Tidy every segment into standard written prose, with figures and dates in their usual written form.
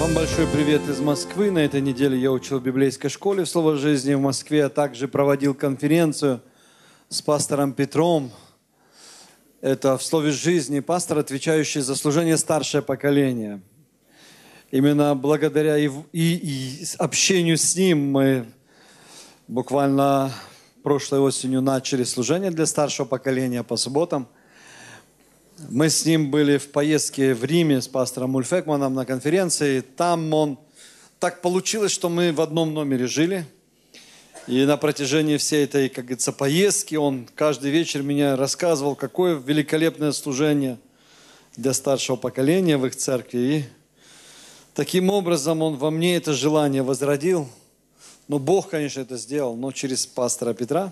Вам большой привет из Москвы. На этой неделе я учил в библейской школе в Слово жизни в Москве, а также проводил конференцию с пастором Петром. Это в Слове жизни пастор, отвечающий за служение старшее поколение. Именно благодаря и общению с ним мы буквально прошлой осенью начали служение для старшего поколения по субботам. Мы с ним были в поездке в Риме с пастором Ульфекманом на конференции. Там так получилось, что мы в одном номере жили. И на протяжении всей этой, как говорится, поездки он каждый вечер меня рассказывал, какое великолепное служение для старшего поколения в их церкви. И таким образом он во мне это желание возродил. Но Бог, конечно, это сделал, но через пастора Петра.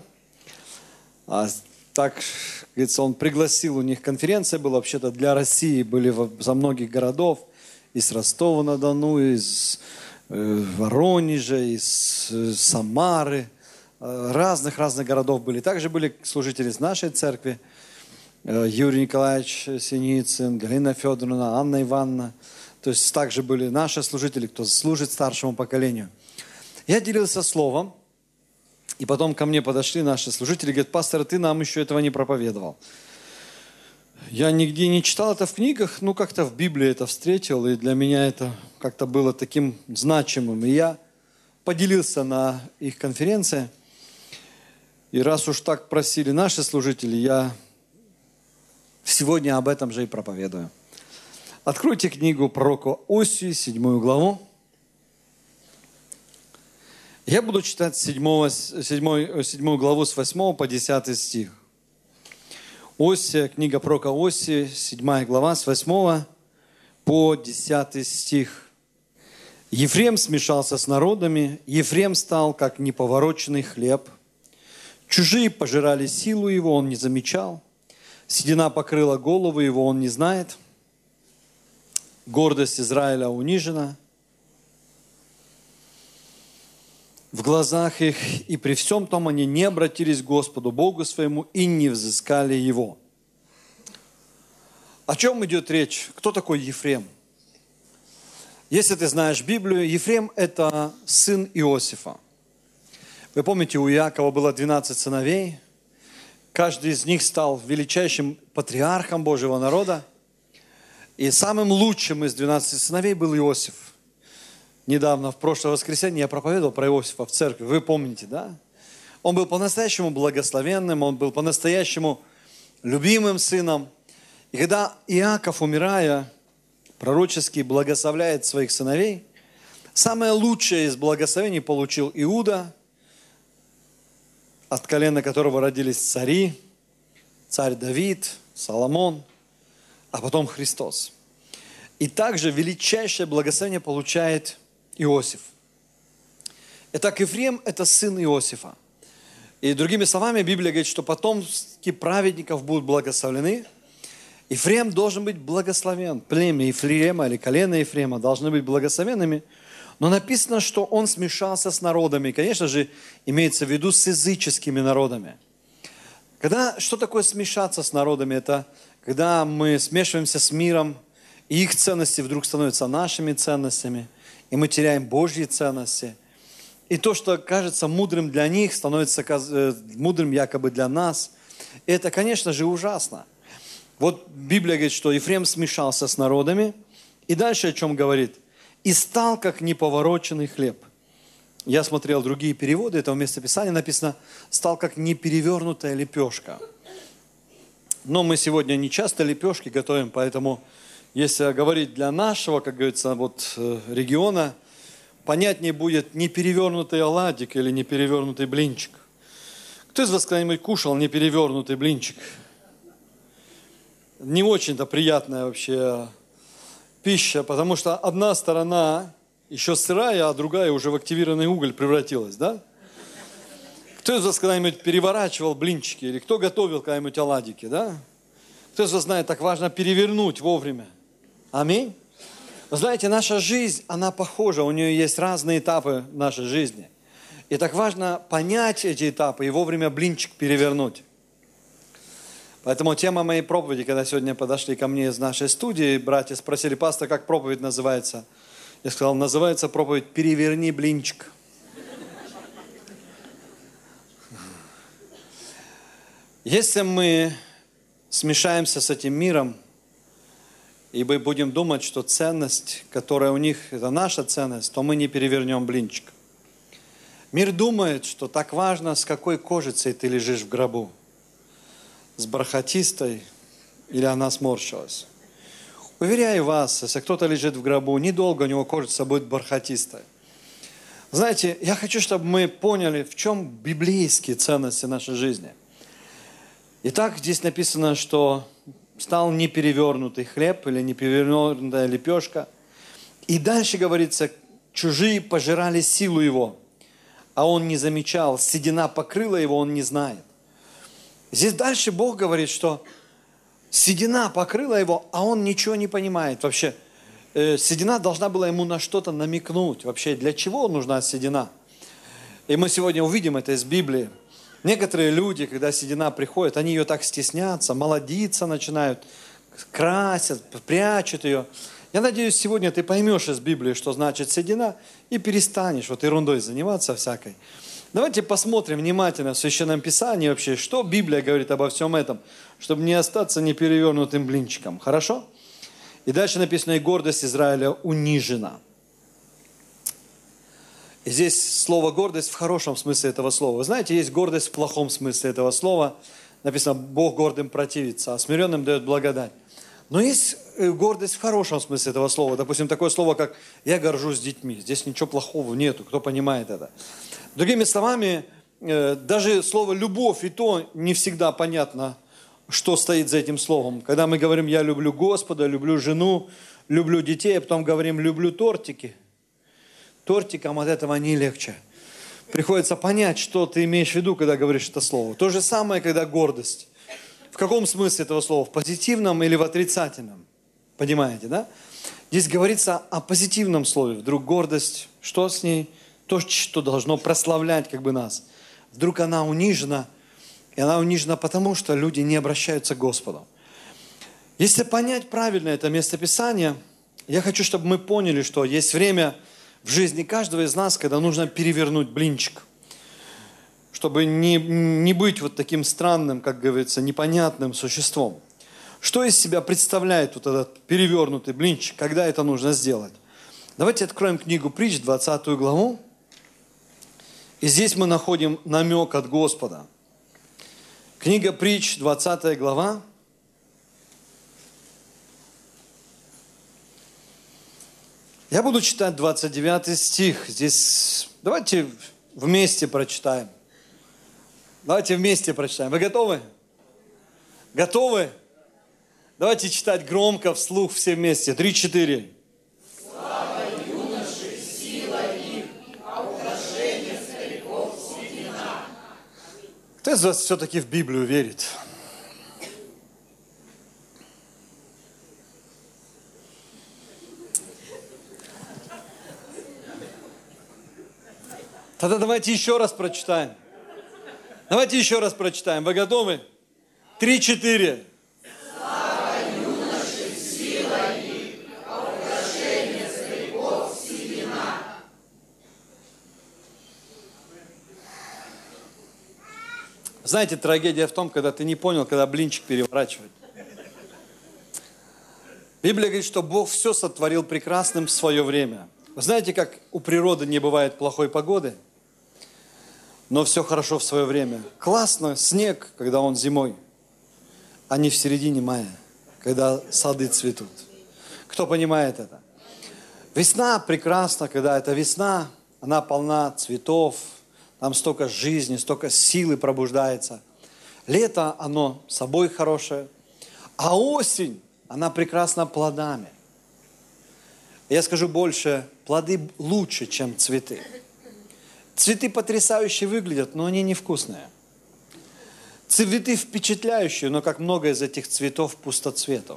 Так, говорится, он пригласил, у них конференция была вообще-то для России, были со многих городов, из Ростова-на-Дону, из Воронежа, из Самары, разных городов были. Также были служители из нашей церкви, Юрий Николаевич Синицын, Галина Федоровна, Анна Ивановна. То есть также были наши служители, кто служит старшему поколению. Я делился словом. И потом ко мне подошли наши служители, говорят: пастор, ты нам еще этого не проповедовал. Я нигде не читал это в книгах, как-то в Библии это встретил, и для меня это как-то было таким значимым. И я поделился на их конференции. И раз уж так просили наши служители, я сегодня об этом же и проповедую. Откройте книгу пророка Осии, 7 главу. Я буду читать 7 главу с 8 по 10 стих. Осия, книга пророка Осии, 7 глава с 8 по 10 стих. Ефрем смешался с народами, Ефрем стал, как неповороченный хлеб. Чужие пожирали силу его, он не замечал. Седина покрыла голову его, он не знает. Гордость Израиля унижена в глазах их, и при всем том они не обратились к Господу Богу своему и не взыскали Его. О чем идет речь? Кто такой Ефрем? Если ты знаешь Библию, Ефрем – это сын Иосифа. Вы помните, у Иакова было 12 сыновей. Каждый из них стал величайшим патриархом Божьего народа. И самым лучшим из 12 сыновей был Иосиф. Недавно, в прошлое воскресенье, я проповедовал про Иосифа в церкви. Вы помните, да? Он был по-настоящему благословенным, он был по-настоящему любимым сыном. И когда Иаков, умирая, пророчески благословляет своих сыновей, самое лучшее из благословений получил Иуда, от колена которого родились цари, царь Давид, Соломон, а потом Христос. И также величайшее благословение получает Иосиф. Итак, Ефрем – это сын Иосифа. И другими словами, Библия говорит, что потомки праведников будут благословлены. Ефрем должен быть благословен. Племя Ефрема или колено Ефрема должны быть благословенными. Но написано, что он смешался с народами. И, конечно же, имеется в виду с языческими народами. Что такое смешаться с народами? Это когда мы смешиваемся с миром, и их ценности вдруг становятся нашими ценностями, и мы теряем Божьи ценности. И то, что кажется мудрым для них, становится мудрым якобы для нас. И это, конечно же, ужасно. Вот Библия говорит, что Ефрем смешался с народами. И дальше о чем говорит? «И стал, как неповороченный хлеб». Я смотрел другие переводы этого местописания, написано «стал, как неперевернутая лепешка». Но мы сегодня не часто лепешки готовим, поэтому... Если говорить для нашего, как говорится, региона, понятнее будет неперевернутый оладик или неперевернутый блинчик. Кто из вас когда-нибудь кушал неперевернутый блинчик? Не очень-то приятная вообще пища, потому что одна сторона еще сырая, а другая уже в активированный уголь превратилась, да? Кто из вас когда-нибудь переворачивал блинчики? Или кто готовил когда-нибудь оладики, да? Кто из вас знает, так важно перевернуть вовремя? Аминь. Вы знаете, наша жизнь, она похожа, у нее есть разные этапы нашей жизни. И так важно понять эти этапы и вовремя блинчик перевернуть. Поэтому тема моей проповеди, когда сегодня подошли ко мне из нашей студии, братья спросили: пастор, как проповедь называется? Я сказал, называется проповедь «Переверни блинчик». Если мы смешаемся с этим миром, и мы будем думать, что ценность, которая у них, это наша ценность, то мы не перевернем блинчик. Мир думает, что так важно, с какой кожицей ты лежишь в гробу. С бархатистой или она сморщилась. Уверяю вас, если кто-то лежит в гробу, недолго у него кожица будет бархатистая. Знаете, я хочу, чтобы мы поняли, в чем библейские ценности нашей жизни. Итак, здесь написано, что стал неперевернутый хлеб или неперевернутая лепешка. И дальше говорится, чужие пожирали силу его, а он не замечал, седина покрыла его, он не знает. Здесь дальше Бог говорит, что седина покрыла его, а он ничего не понимает. Вообще, седина должна была ему на что-то намекнуть. Вообще, для чего нужна седина? И мы сегодня увидим это из Библии. Некоторые люди, когда седина приходит, они ее так стеснятся, молодиться начинают, красят, прячут ее. Я надеюсь, сегодня ты поймешь из Библии, что значит седина, и перестанешь вот ерундой заниматься всякой. Давайте посмотрим внимательно в Священном Писании вообще, что Библия говорит обо всем этом, чтобы не остаться неперевернутым блинчиком. Хорошо? И дальше написано, и гордость Израиля унижена. И здесь слово гордость в хорошем смысле этого слова. Вы знаете, есть гордость в плохом смысле этого слова. Написано, Бог гордым противится, а смиренным дает благодать. Но есть гордость в хорошем смысле этого слова. Допустим, такое слово, как «я горжусь детьми». Здесь ничего плохого нету, кто понимает это. Другими словами, даже слово «любовь» и то не всегда понятно, что стоит за этим словом. Когда мы говорим «я люблю Господа», «люблю жену», «люблю детей», а потом говорим «люблю тортики». Тортикам от этого не легче. Приходится понять, что ты имеешь в виду, когда говоришь это слово. То же самое, когда гордость. В каком смысле этого слова? В позитивном или в отрицательном? Понимаете, да? Здесь говорится о позитивном слове. Вдруг гордость, что с ней? То, что должно прославлять как бы нас. Вдруг она унижена. И она унижена потому, что люди не обращаются к Господу. Если понять правильно это местописание, я хочу, чтобы мы поняли, что есть время в жизни каждого из нас, когда нужно перевернуть блинчик. Чтобы не быть вот таким странным, как говорится, непонятным существом. Что из себя представляет вот этот перевернутый блинчик, когда это нужно сделать? Давайте откроем книгу Притч, 20 главу. И здесь мы находим намек от Господа. Книга Притч, 20 глава. Я буду читать 29 стих. Здесь давайте вместе прочитаем. Давайте вместе прочитаем. Вы готовы? Готовы? Давайте читать громко, вслух, все вместе. 3-4. Слава юноши, сила их, а украшение стариков седина. Кто из вас все-таки в Библию верит? Тогда давайте еще раз прочитаем. Давайте еще раз прочитаем. Вы готовы? 3-4. Слава юноши, сила их, а украшение стариков седина. Знаете, трагедия в том, когда ты не понял, когда блинчик переворачивать. Библия говорит, что Бог все сотворил прекрасным в свое время. Вы знаете, как у природы не бывает плохой погоды? Но все хорошо в свое время. Классно снег, когда он зимой, а не в середине мая, когда сады цветут. Кто понимает это? Весна прекрасна, когда это весна, она полна цветов, там столько жизни, столько силы пробуждается. Лето, оно собой хорошее, а осень, она прекрасна плодами. Я скажу больше, плоды лучше, чем цветы. Цветы потрясающе выглядят, но они невкусные. Цветы впечатляющие, но как много из этих цветов пустоцветов.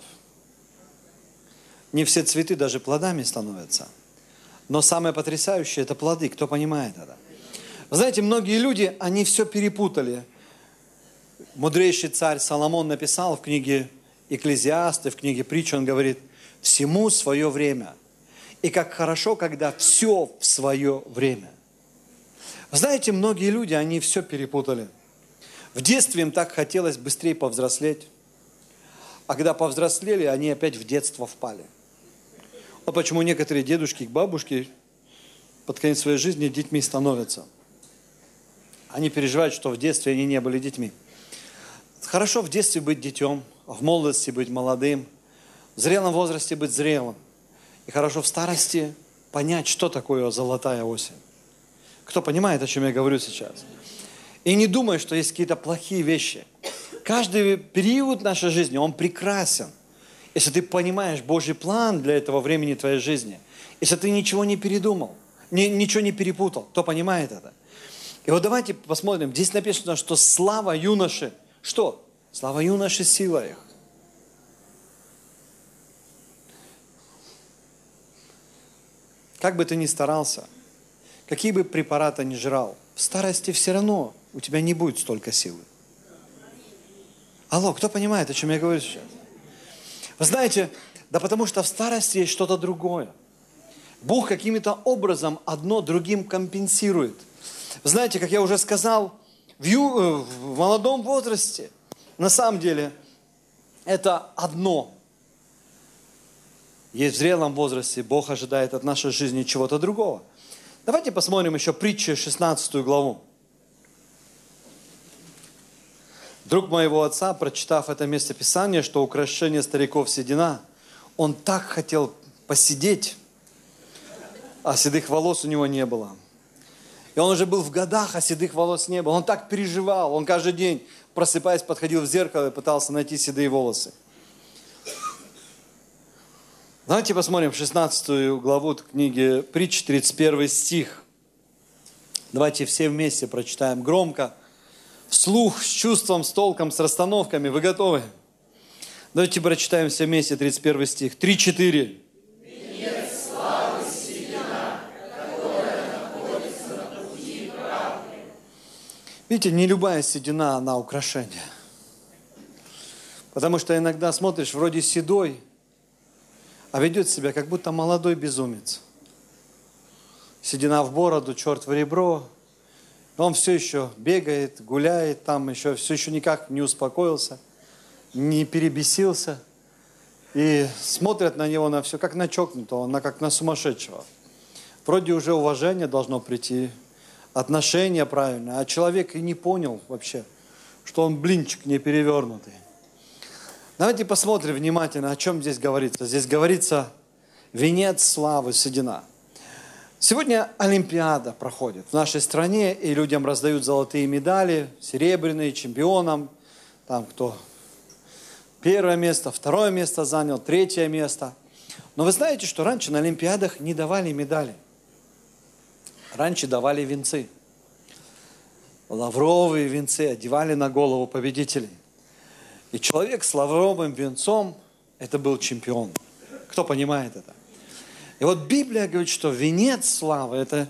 Не все цветы даже плодами становятся. Но самое потрясающее – это плоды. Кто понимает это? Вы знаете, многие люди, они все перепутали. Мудрейший царь Соломон написал в книге Экклезиасты, в книге Притч, он говорит, всему свое время. И как хорошо, когда все в свое время. Знаете, многие люди, они все перепутали. В детстве им так хотелось быстрее повзрослеть. А когда повзрослели, они опять в детство впали. Вот почему некоторые дедушки и бабушки под конец своей жизни детьми становятся. Они переживают, что в детстве они не были детьми. Хорошо в детстве быть детем, в молодости быть молодым, в зрелом возрасте быть зрелым. И хорошо в старости понять, что такое золотая осень. Кто понимает, о чем я говорю сейчас? И не думай, что есть какие-то плохие вещи. Каждый период нашей жизни, он прекрасен. Если ты понимаешь Божий план для этого времени твоей жизни, если ты ничего не передумал, ничего не перепутал, кто понимает это? И вот давайте посмотрим. Здесь написано, что слава юноши. Что? Слава юноши сила их. Как бы ты ни старался, какие бы препараты ни жрал, в старости все равно у тебя не будет столько силы. Алло, кто понимает, о чем я говорю сейчас? Вы знаете, да потому что в старости есть что-то другое. Бог каким-то образом одно другим компенсирует. Вы знаете, как я уже сказал, в молодом возрасте, на самом деле, это одно. Есть в зрелом возрасте, Бог ожидает от нашей жизни чего-то другого. Давайте посмотрим еще притчи 16 главу. Друг моего отца, прочитав это местописание, что украшение стариков седина, он так хотел посидеть, а седых волос у него не было. И он уже был в годах, а седых волос не было. Он так переживал, он каждый день, просыпаясь, подходил в зеркало и пытался найти седые волосы. Давайте посмотрим 16 главу книги Притч, 31 стих. Давайте все вместе прочитаем громко, вслух, с чувством, с толком, с расстановками. Вы готовы? Давайте прочитаем все вместе 31 стих. 3-4. Видите, не любая седина, она украшение. Потому что иногда смотришь, вроде седой, а ведет себя, как будто молодой безумец. Седина в бороду, черт в ребро. Он все еще бегает, гуляет, там еще, все еще никак не успокоился, не перебесился. И смотрят на него на все, как на чокнутого, как на сумасшедшего. Вроде уже уважение должно прийти, отношения правильные, а человек и не понял вообще, что он блинчик не перевернутый. Давайте посмотрим внимательно, о чем здесь говорится. Здесь говорится венец славы седина. Сегодня Олимпиада проходит в нашей стране, и людям раздают золотые медали, серебряные, чемпионам, там кто первое место, второе место занял, третье место. Но вы знаете, что раньше на Олимпиадах не давали медали. Раньше давали венцы. Лавровые венцы одевали на голову победителей. И человек с лавровым венцом, это был чемпион. Кто понимает это? И вот Библия говорит, что венец славы – это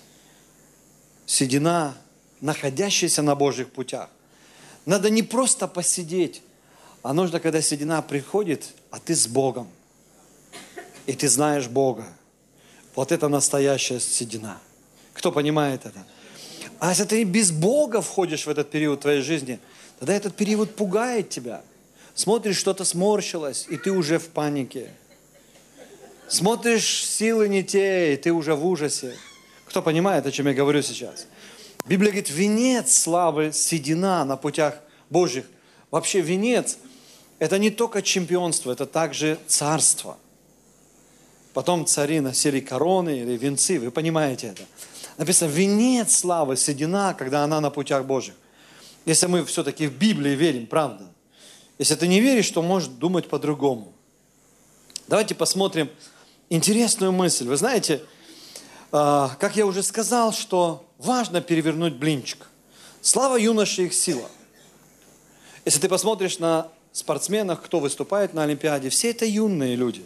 седина, находящаяся на Божьих путях. Надо не просто посидеть, а нужно, когда седина приходит, а ты с Богом. И ты знаешь Бога. Вот это настоящая седина. Кто понимает это? А если ты без Бога входишь в этот период твоей жизни, тогда этот период пугает тебя. Смотришь, что-то сморщилось, и ты уже в панике. Смотришь, силы не те, и ты уже в ужасе. Кто понимает, о чем я говорю сейчас? Библия говорит, венец славы, седина на путях Божьих. Вообще венец – это не только чемпионство, это также царство. Потом цари носили короны или венцы, вы понимаете это. Написано, венец славы, седина, когда она на путях Божьих. Если мы все-таки в Библии верим, правда. Если ты не веришь, то можешь думать по-другому. Давайте посмотрим интересную мысль. Вы знаете, как я уже сказал, что важно перевернуть блинчик. Слава юноши, их сила. Если ты посмотришь на спортсменов, кто выступает на Олимпиаде, все это юные люди.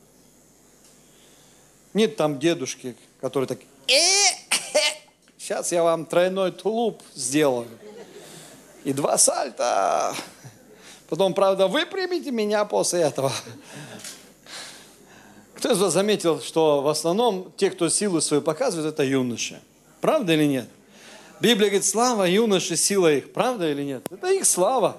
Нет там дедушки, которые так, сейчас я вам тройной тулуп сделаю. И 2 сальта. Потом, правда, вы примите меня после этого. Кто из вас заметил, что в основном те, кто силу свою показывает, это юноши? Правда или нет? Библия говорит, слава юноши, сила их. Правда или нет? Это их слава.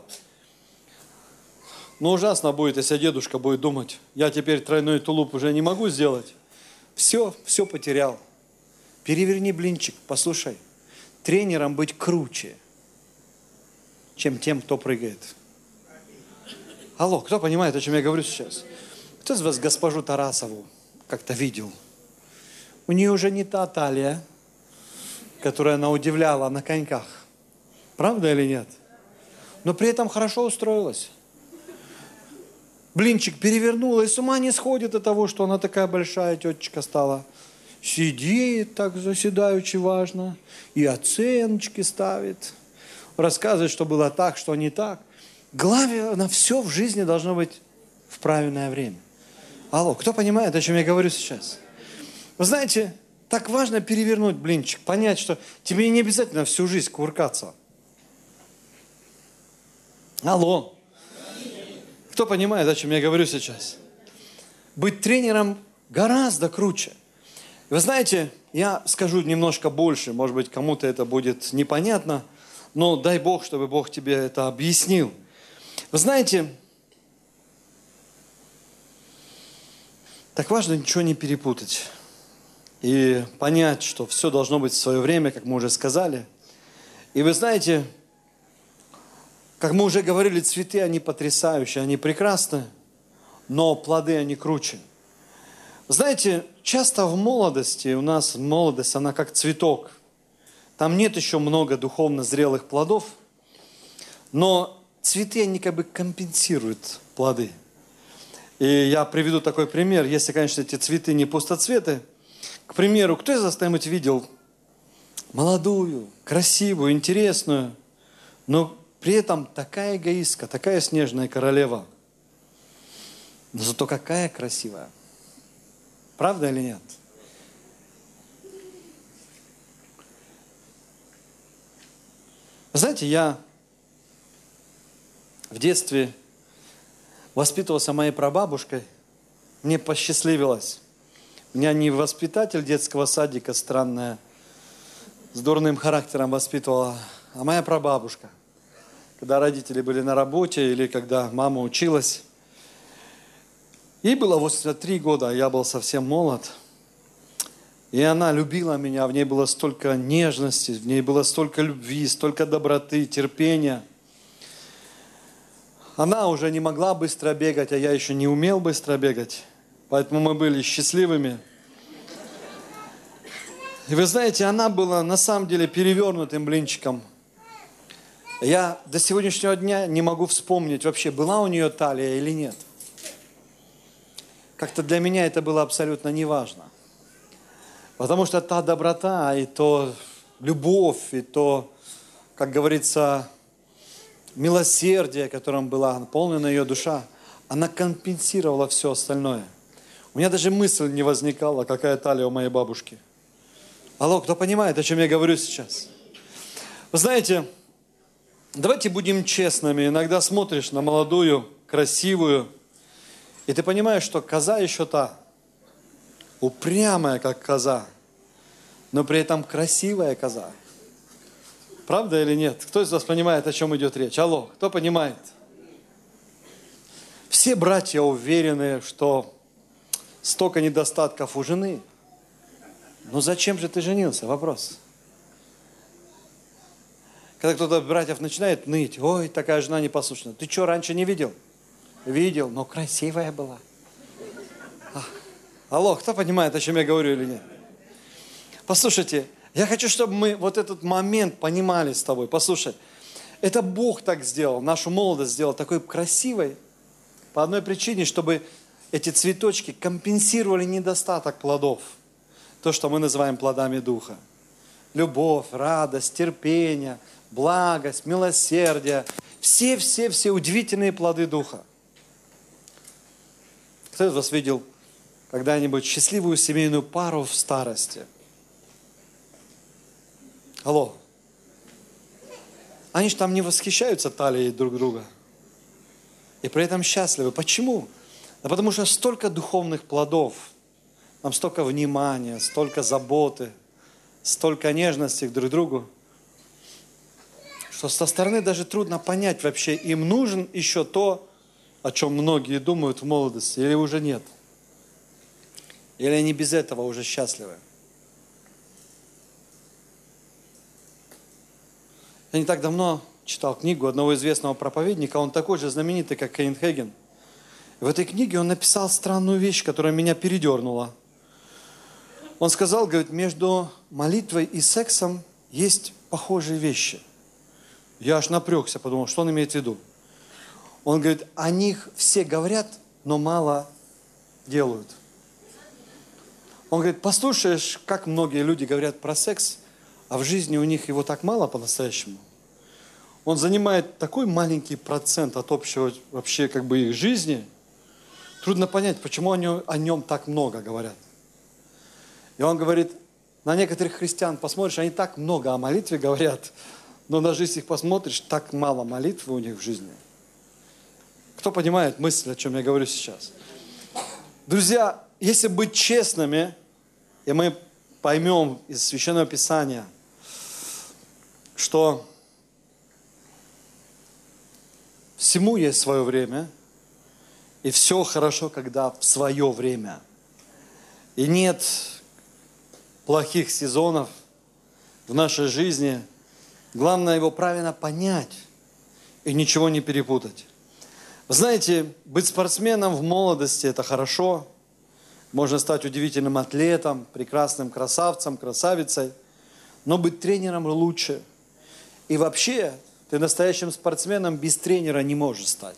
Но ужасно будет, если дедушка будет думать, я теперь тройной тулуп уже не могу сделать. Все потерял. Переверни блинчик, послушай. Тренером быть круче, чем тем, кто прыгает. Алло, кто понимает, о чем я говорю сейчас? Кто из вас госпожу Тарасову как-то видел? У нее уже не та талия, которая она удивляла на коньках. Правда или нет? Но при этом хорошо устроилась. Блинчик перевернула и с ума не сходит от того, что она такая большая тетечка стала. Сидит так заседаючи важно, и оценочки ставит, рассказывает, что было так, что не так. Главное, на все в жизни должно быть в правильное время. Алло, кто понимает, о чем я говорю сейчас? Вы знаете, так важно перевернуть блинчик, понять, что тебе не обязательно всю жизнь кувыркаться. Алло. Кто понимает, о чем я говорю сейчас? Быть тренером гораздо круче. Вы знаете, я скажу немножко больше, может быть, кому-то это будет непонятно, но дай Бог, чтобы Бог тебе это объяснил. Вы знаете, так важно ничего не перепутать и понять, что все должно быть в свое время, как мы уже сказали. И вы знаете, как мы уже говорили, цветы, они потрясающие, они прекрасны, но плоды, они круче. Знаете, часто в молодости, у нас молодость, она как цветок. Там нет еще много духовно зрелых плодов, но цветы, они как бы компенсируют плоды. И я приведу такой пример. Если, конечно, эти цветы не пустоцветы. К примеру, кто из вас кто-нибудь видел молодую, красивую, интересную, но при этом такая эгоистка, такая снежная королева. Но зато какая красивая. Правда или нет? Знаете, я в детстве воспитывался моей прабабушкой. Мне посчастливилось. Меня не воспитатель детского садика странная, с дурным характером воспитывала, а моя прабабушка. Когда родители были на работе или когда мама училась. Ей было 83 года, а я был совсем молод. И она любила меня, в ней было столько нежности, в ней было столько любви, столько доброты, терпения. Она уже не могла быстро бегать, а я еще не умел быстро бегать. Поэтому мы были счастливыми. И вы знаете, она была на самом деле перевернутым блинчиком. Я до сегодняшнего дня не могу вспомнить, вообще была у нее талия или нет. Как-то для меня это было абсолютно неважно. Потому что та доброта, и то любовь, и то, как говорится, милосердие, которым была наполнена ее душа, она компенсировала все остальное. У меня даже мысль не возникала, какая талия у моей бабушки. Алло, кто понимает, о чем я говорю сейчас? Вы знаете, давайте будем честными. Иногда смотришь на молодую, красивую, и ты понимаешь, что коза еще та, упрямая, как коза, но при этом красивая коза. Правда или нет? Кто из вас понимает, о чем идет речь? Алло, кто понимает? Все братья уверены, что столько недостатков у жены. Но зачем же ты женился? Вопрос. Когда кто-то из братьев начинает ныть, ой, такая жена непослушная. Ты что, раньше не видел? Видел, но красивая была. Алло, кто понимает, о чем я говорю или нет? Послушайте, я хочу, чтобы мы вот этот момент понимали с тобой. Послушай, это Бог так сделал, нашу молодость сделал такой красивой по одной причине, чтобы эти цветочки компенсировали недостаток плодов. То, что мы называем плодами Духа. Любовь, радость, терпение, благость, милосердие. Все удивительные плоды Духа. Кто из вас видел когда-нибудь счастливую семейную пару в старости? Алло. Они же там не восхищаются талией друг друга. И при этом счастливы. Почему? Да потому что столько духовных плодов нам столько внимания, столько заботы, столько нежности друг к другу, что со стороны даже трудно понять вообще, им нужен еще то, о чем многие думают в молодости, или уже нет. Или они без этого уже счастливы. Я не так давно читал книгу одного известного проповедника, он такой же знаменитый, как Кейн Хагин. В этой книге он написал странную вещь, которая меня передернула. Он сказал, говорит, между молитвой и сексом есть похожие вещи. Я аж напрягся, подумал, что он имеет в виду. Он говорит, о них все говорят, но мало делают. Он говорит, послушаешь, как многие люди говорят про секс, а в жизни у них его так мало по-настоящему. Он занимает такой маленький процент от общего вообще как бы их жизни. Трудно понять, почему о нем так много говорят. И он говорит, на некоторых христиан посмотришь, они так много о молитве говорят, но на жизнь их посмотришь, так мало молитвы у них в жизни. Кто понимает мысль, о чем я говорю сейчас? Друзья, если быть честными, и мы поймем из Священного Писания, что всему есть свое время, и все хорошо, когда в свое время. И нет плохих сезонов в нашей жизни. Главное его правильно понять и ничего не перепутать. Вы знаете, быть спортсменом в молодости – это хорошо. Можно стать удивительным атлетом, прекрасным красавцем, красавицей. Но быть тренером лучше. И вообще, ты настоящим спортсменом без тренера не можешь стать.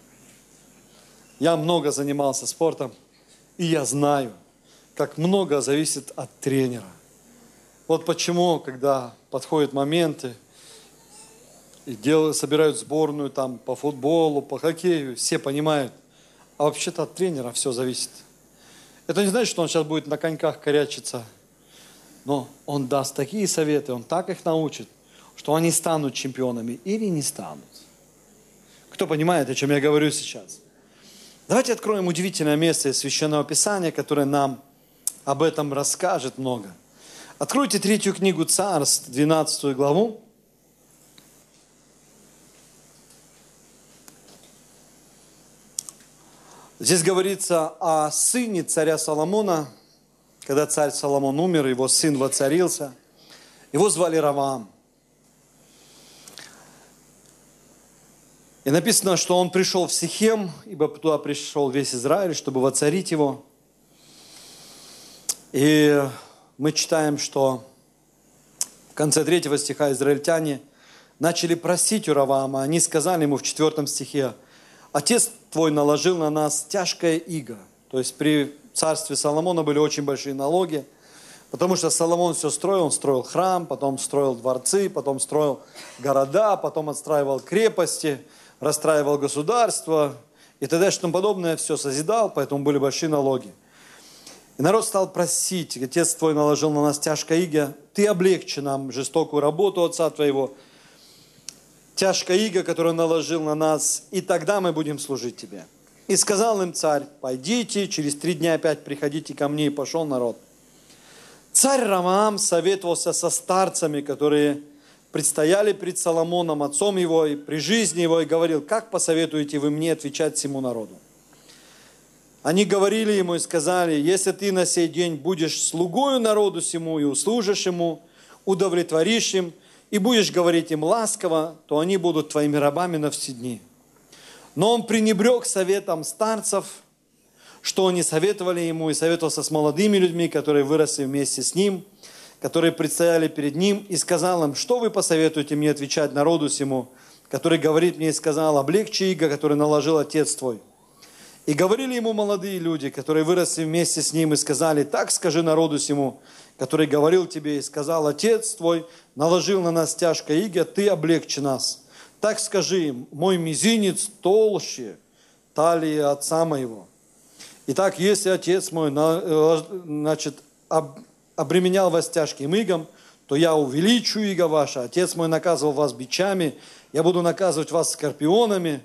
Я много занимался спортом, и я знаю, как много зависит от тренера. Вот почему, когда подходят моменты, и собирают сборную там, по футболу, по хоккею, все понимают, а вообще-то от тренера все зависит. Это не значит, что он сейчас будет на коньках корячиться, но он даст такие советы, он так их научит, что они станут чемпионами или не станут. Кто понимает, о чем я говорю сейчас? Давайте откроем удивительное место из Священного Писания, которое нам об этом расскажет много. Откройте 3 книгу Царств, 12 главу. Здесь говорится о сыне царя Соломона. Когда царь Соломон умер, его сын воцарился. Его звали Ровоам. И написано, что он пришел в Сихем, ибо туда пришел весь Израиль, чтобы воцарить его. И мы читаем, что в конце 3 стиха израильтяне начали просить у Ровоама. Они сказали ему в 4 стихе: «Отец твой наложил на нас тяжкое иго». То есть при царстве Соломона были очень большие налоги, потому что Соломон все строил, он строил храм, потом строил дворцы, потом строил города, потом отстраивал крепости, расстраивал государство и т.д. и тому подобное, все созидал, поэтому были большие налоги. И народ стал просить: «Отец твой наложил на нас тяжкое иго, ты облегчи нам жестокую работу отца твоего, тяжкое иго, которое наложил на нас, и тогда мы будем служить тебе». И сказал им царь: «Пойдите, через 3 дня опять приходите ко мне». И пошел народ. Царь Ровоам советовался со старцами, которые предстояли пред Соломоном, отцом его, и при жизни его, и говорил: «Как посоветуете вы мне отвечать всему народу?» Они говорили ему и сказали: «Если ты на сей день будешь слугою народу сему и услужишь ему, удовлетворишь им, и будешь говорить им ласково, то они будут твоими рабами на все дни». Но он пренебрег советом старцев, что они советовали ему, и советовался с молодыми людьми, которые выросли вместе с ним, которые предстояли перед ним, и сказал им: «Что вы посоветуете мне отвечать народу сему, который говорит мне и сказал: облегчи иго, который наложил отец твой». И говорили ему молодые люди, которые выросли вместе с ним, и сказали: «Так скажи народу сему, который говорил тебе и сказал: отец твой наложил на нас тяжкое иго, ты облегчи нас. Так скажи им: мой мизинец толще талии отца моего. Итак, если отец мой обременял вас тяжким игом, то я увеличу иго ваше. Отец мой наказывал вас бичами, я буду наказывать вас скорпионами».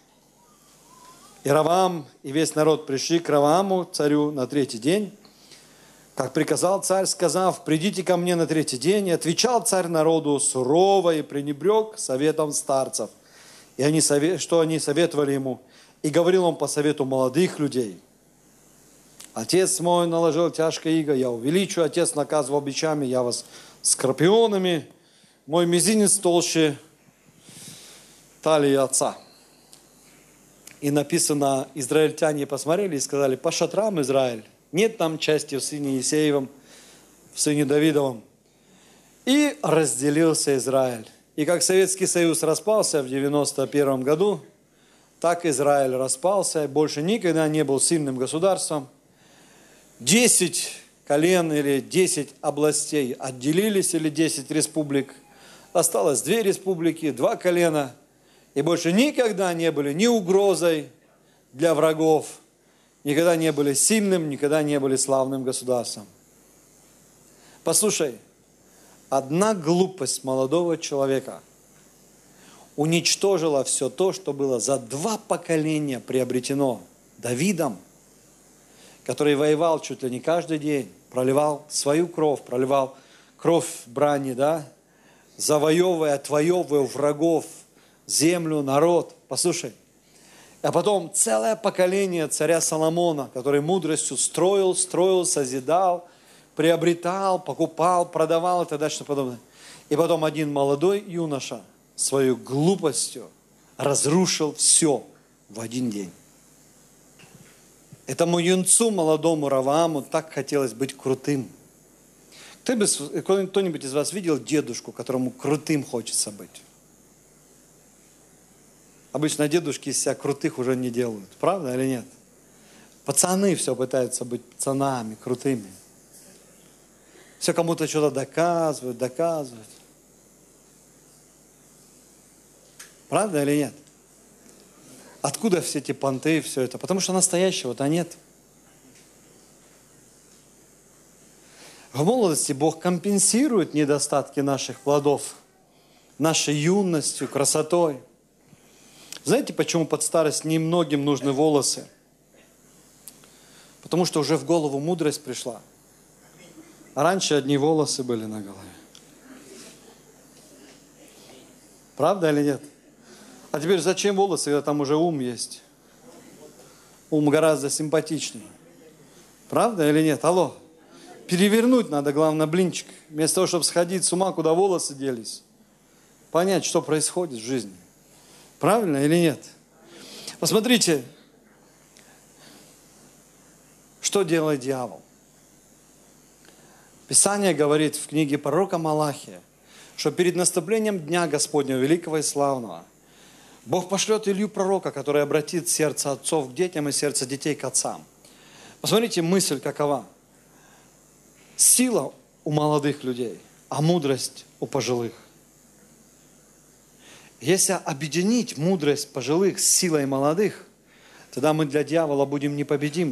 И Ровоам и весь народ пришли к Ровоаму, царю, на 3-й день. Как приказал царь, сказав: придите ко мне на третий день. И отвечал царь народу сурово и пренебрег советом старцев. И что они советовали ему. И говорил он по совету молодых людей: отец мой наложил тяжкое иго, я увеличу, отец наказывал бичами, я вас скорпионами, мой мизинец толще талии отца. И написано, израильтяне посмотрели и сказали: по шатрам, Израиль, нет там части в сыне Есеевом, в сыне Давидовом. И разделился Израиль. И как Советский Союз распался в 1991 году, так Израиль распался и больше никогда не был сильным государством. 10 колен или 10 областей отделились, или 10 республик. Осталось 2 республики, 2 колена. И больше никогда не были ни угрозой для врагов, никогда не были сильным, никогда не были славным государством. Послушай, одна глупость молодого человека уничтожила все то, что было за 2 поколения приобретено Давидом, который воевал чуть ли не каждый день, проливал свою кровь, проливал кровь брани, да, завоевывая, отвоевывая врагов, землю, народ. Послушай, а потом целое поколение царя Соломона, который мудростью строил, созидал, приобретал, покупал, продавал и так далее, что подобное. И потом один молодой юноша свою глупостью разрушил все в один день. Этому юнцу, молодому Равааму, так хотелось быть крутым. Кто-нибудь из вас видел дедушку, которому крутым хочется быть? Обычно дедушки из себя крутых уже не делают. Правда или нет? Пацаны все пытаются быть пацанами, крутыми. Все кому-то что-то доказывают. Правда или нет? Откуда все эти понты, все это? Потому что настоящего-то нет. В молодости Бог компенсирует недостатки наших плодов, нашей юностью, красотой. Знаете, почему под старость немногим нужны волосы? Потому что уже в голову мудрость пришла. А раньше одни волосы были на голове. Правда или нет? А теперь зачем волосы, когда там уже ум есть? Ум гораздо симпатичнее. Правда или нет? Алло. Перевернуть надо, главное, блинчик. Вместо того, чтобы сходить с ума, куда волосы делись. Понять, что происходит в жизни. Правильно или нет? Посмотрите, что делает дьявол. Писание говорит в книге пророка Малахия, что перед наступлением Дня Господнего Великого и Славного Бог пошлет Илью пророка, который обратит сердце отцов к детям и сердце детей к отцам. Посмотрите, мысль какова. Сила у молодых людей, а мудрость у пожилых. Если объединить мудрость пожилых с силой молодых, тогда мы для дьявола будем непобедимы.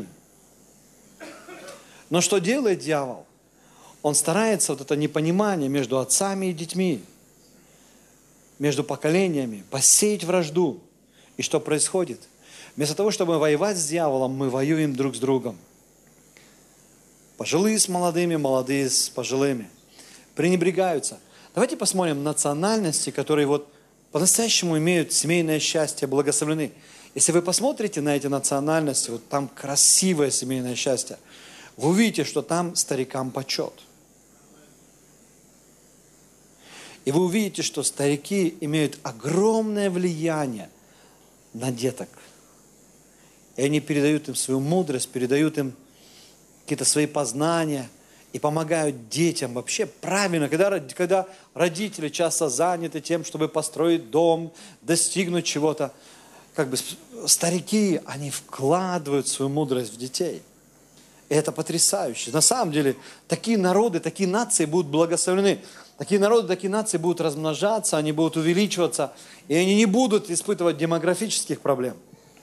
Но что делает дьявол? Он старается вот это непонимание между отцами и детьми, между поколениями, посеять вражду. И что происходит? Вместо того, чтобы воевать с дьяволом, мы воюем друг с другом. Пожилые с молодыми, молодые с пожилыми. Пренебрегаются. Давайте посмотрим национальности, которые вот по-настоящему имеют семейное счастье, благословлены. Если вы посмотрите на эти национальности, вот там красивое семейное счастье, вы увидите, что там старикам почет. И вы увидите, что старики имеют огромное влияние на деток. И они передают им свою мудрость, передают им какие-то свои познания и помогают детям вообще правильно. Когда родители часто заняты тем, чтобы построить дом, достигнуть чего-то, как бы старики, они вкладывают свою мудрость в детей. И это потрясающе. На самом деле, такие народы, такие нации будут благословлены. Такие народы, такие нации будут размножаться, они будут увеличиваться, и они не будут испытывать демографических проблем.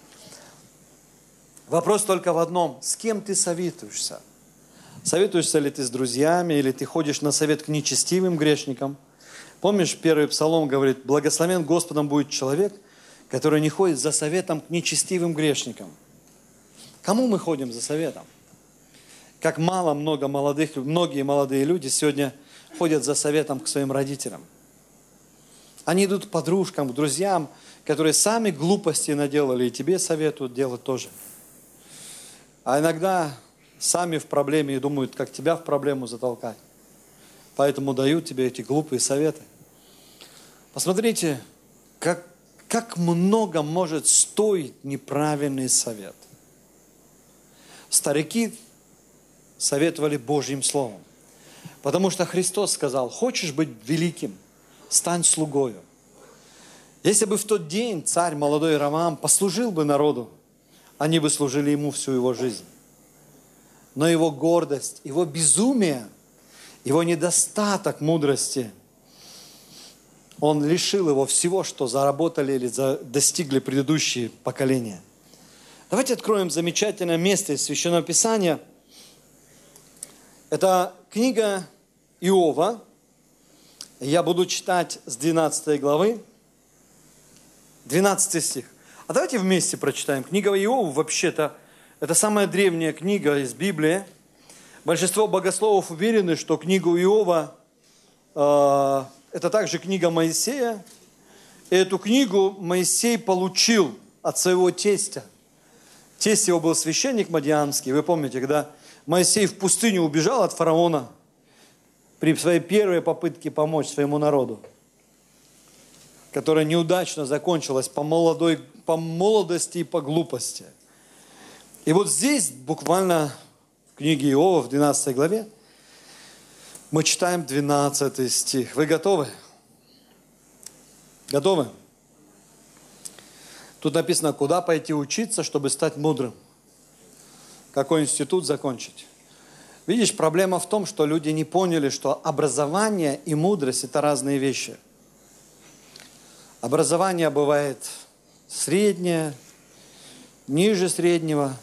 Вопрос только в одном. С кем ты советуешься? Советуешься ли ты с друзьями, или ты ходишь на совет к нечестивым грешникам? Помнишь, первый псалом говорит: благословен Господом будет человек, который не ходит за советом к нечестивым грешникам. Кому мы ходим за советом? Как многие молодые люди сегодня ходят за советом к своим родителям. Они идут к подружкам, к друзьям, которые сами глупости наделали, и тебе советуют делать тоже. А иногда сами в проблеме и думают, как тебя в проблему затолкать. Поэтому дают тебе эти глупые советы. Посмотрите, как много может стоить неправильный совет. Старики советовали Божьим Словом. Потому что Христос сказал: хочешь быть великим, стань слугою. Если бы в тот день царь молодой Раваам послужил бы народу, они бы служили ему всю его жизнь. Но его гордость, его безумие, его недостаток мудрости, он лишил его всего, что заработали или достигли предыдущие поколения. Давайте откроем замечательное место из Священного Писания. Это книга Иова. Я буду читать с 12 главы, 12 стих. А давайте вместе прочитаем. Книга Иова вообще-то это самая древняя книга из Библии. Большинство богословов уверены, что книгу Иова это также книга Моисея. И эту книгу Моисей получил от своего тестя. Тесть его был священник мадиамский. Вы помните, когда Моисей в пустыню убежал от фараона при своей первой попытке помочь своему народу, которая неудачно закончилась по молодости и по глупости. И вот здесь, буквально в книге Иова, в 12 главе, мы читаем 12 стих. Вы готовы? Готовы? Тут написано, куда пойти учиться, чтобы стать мудрым. Какой институт закончить. Видишь, проблема в том, что люди не поняли, что образование и мудрость – это разные вещи. Образование бывает среднее, ниже среднего,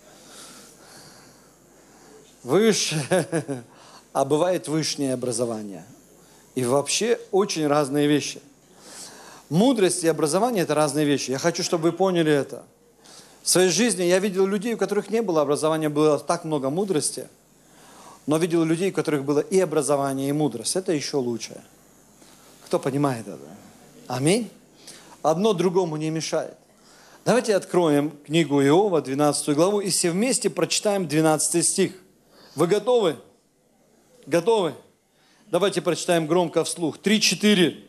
выше, а бывает высшее образование. И вообще очень разные вещи. Мудрость и образование – это разные вещи. Я хочу, чтобы вы поняли это. В своей жизни я видел людей, у которых не было образования, было так много мудрости, но видел людей, у которых было и образование, и мудрость. Это еще лучше. Кто понимает это? Аминь. Одно другому не мешает. Давайте откроем книгу Иова, 12 главу, и все вместе прочитаем 12 стих. Вы готовы? Готовы? Давайте прочитаем громко вслух. 3-4.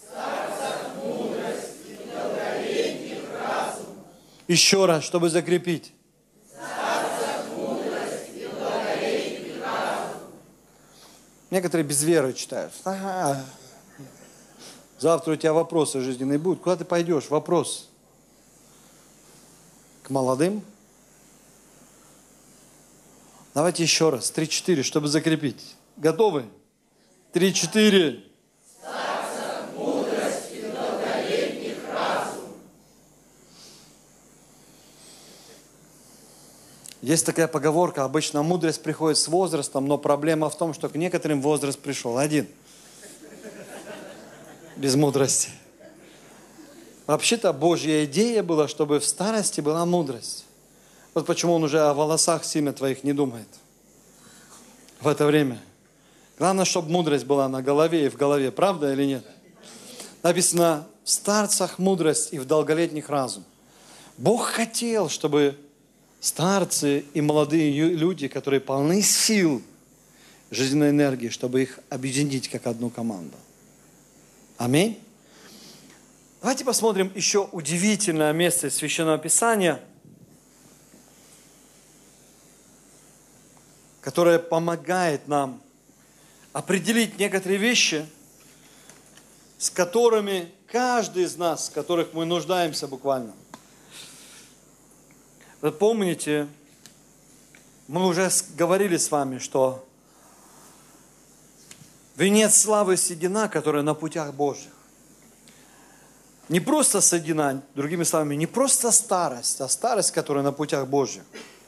Еще раз, чтобы закрепить. Некоторые без веры читают. Ага. Завтра у тебя вопросы жизненные будут. Куда ты пойдешь? Вопрос. К молодым? Давайте еще раз. 3-4, чтобы закрепить. Готовы? 3-4. Есть такая поговорка, обычно мудрость приходит с возрастом, но проблема в том, что к некоторым возраст пришел один. Без мудрости. Вообще-то Божья идея была, чтобы в старости была мудрость. Вот почему он уже о волосах семя твоих не думает. В это время. Главное, чтобы мудрость была на голове и в голове. Правда или нет? Написано, в старцах мудрость и в долголетних разум. Бог хотел, чтобы старцы и молодые люди, которые полны сил, жизненной энергии, чтобы их объединить как одну команду. Аминь. Давайте посмотрим еще удивительное место из Священного Писания, которое помогает нам определить некоторые вещи, с которыми каждый из нас, в которых мы нуждаемся буквально. Вы помните, мы уже говорили с вами, что венец славы седина, которая на путях Божьих. Не просто седина, другими словами, не просто старость, а старость, которая на путях Божьих.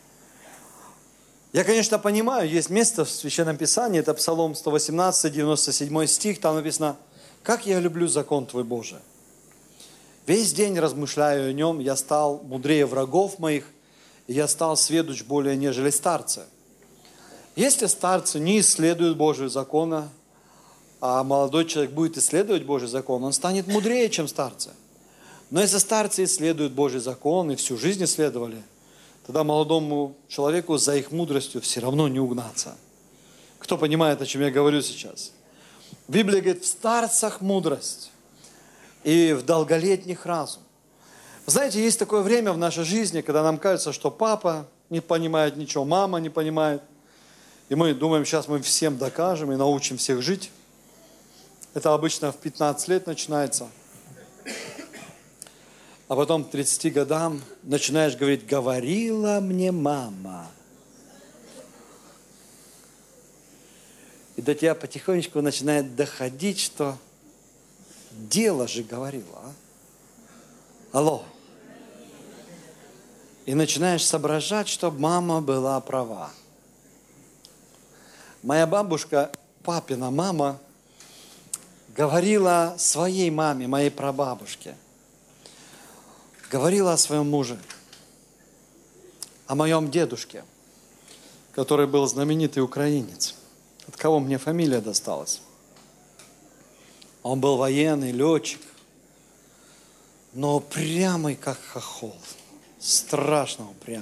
Я, конечно, понимаю, есть место в Священном Писании, это Псалом 118, 97 стих, там написано, «Как я люблю закон Твой, Боже! Весь день размышляю о нем, я стал мудрее врагов моих, и я стал сведущ более, нежели старцы». Если старцы не исследуют Божьего закона, а молодой человек будет исследовать Божий закон, он станет мудрее, чем старцы. Но если старцы исследуют Божий закон и всю жизнь исследовали, тогда молодому человеку за их мудростью все равно не угнаться. Кто понимает, о чем я говорю сейчас? Библия говорит, в старцах мудрость и в долголетних разум. Вы знаете, есть такое время в нашей жизни, когда нам кажется, что папа не понимает ничего, мама не понимает. И мы думаем, сейчас мы всем докажем и научим всех жить. Это обычно в 15 лет начинается. А потом к 30 годам начинаешь говорить, говорила мне мама. И до тебя потихонечку начинает доходить, что дело же говорила. Алло. И начинаешь соображать, что мама была права. Моя бабушка, папина мама, говорила своей маме, моей прабабушке, говорила о своем муже, о моем дедушке, который был знаменитый украинец. От кого мне фамилия досталась? Он был военный, летчик, но упрямый, как хохол, страшно упрямый,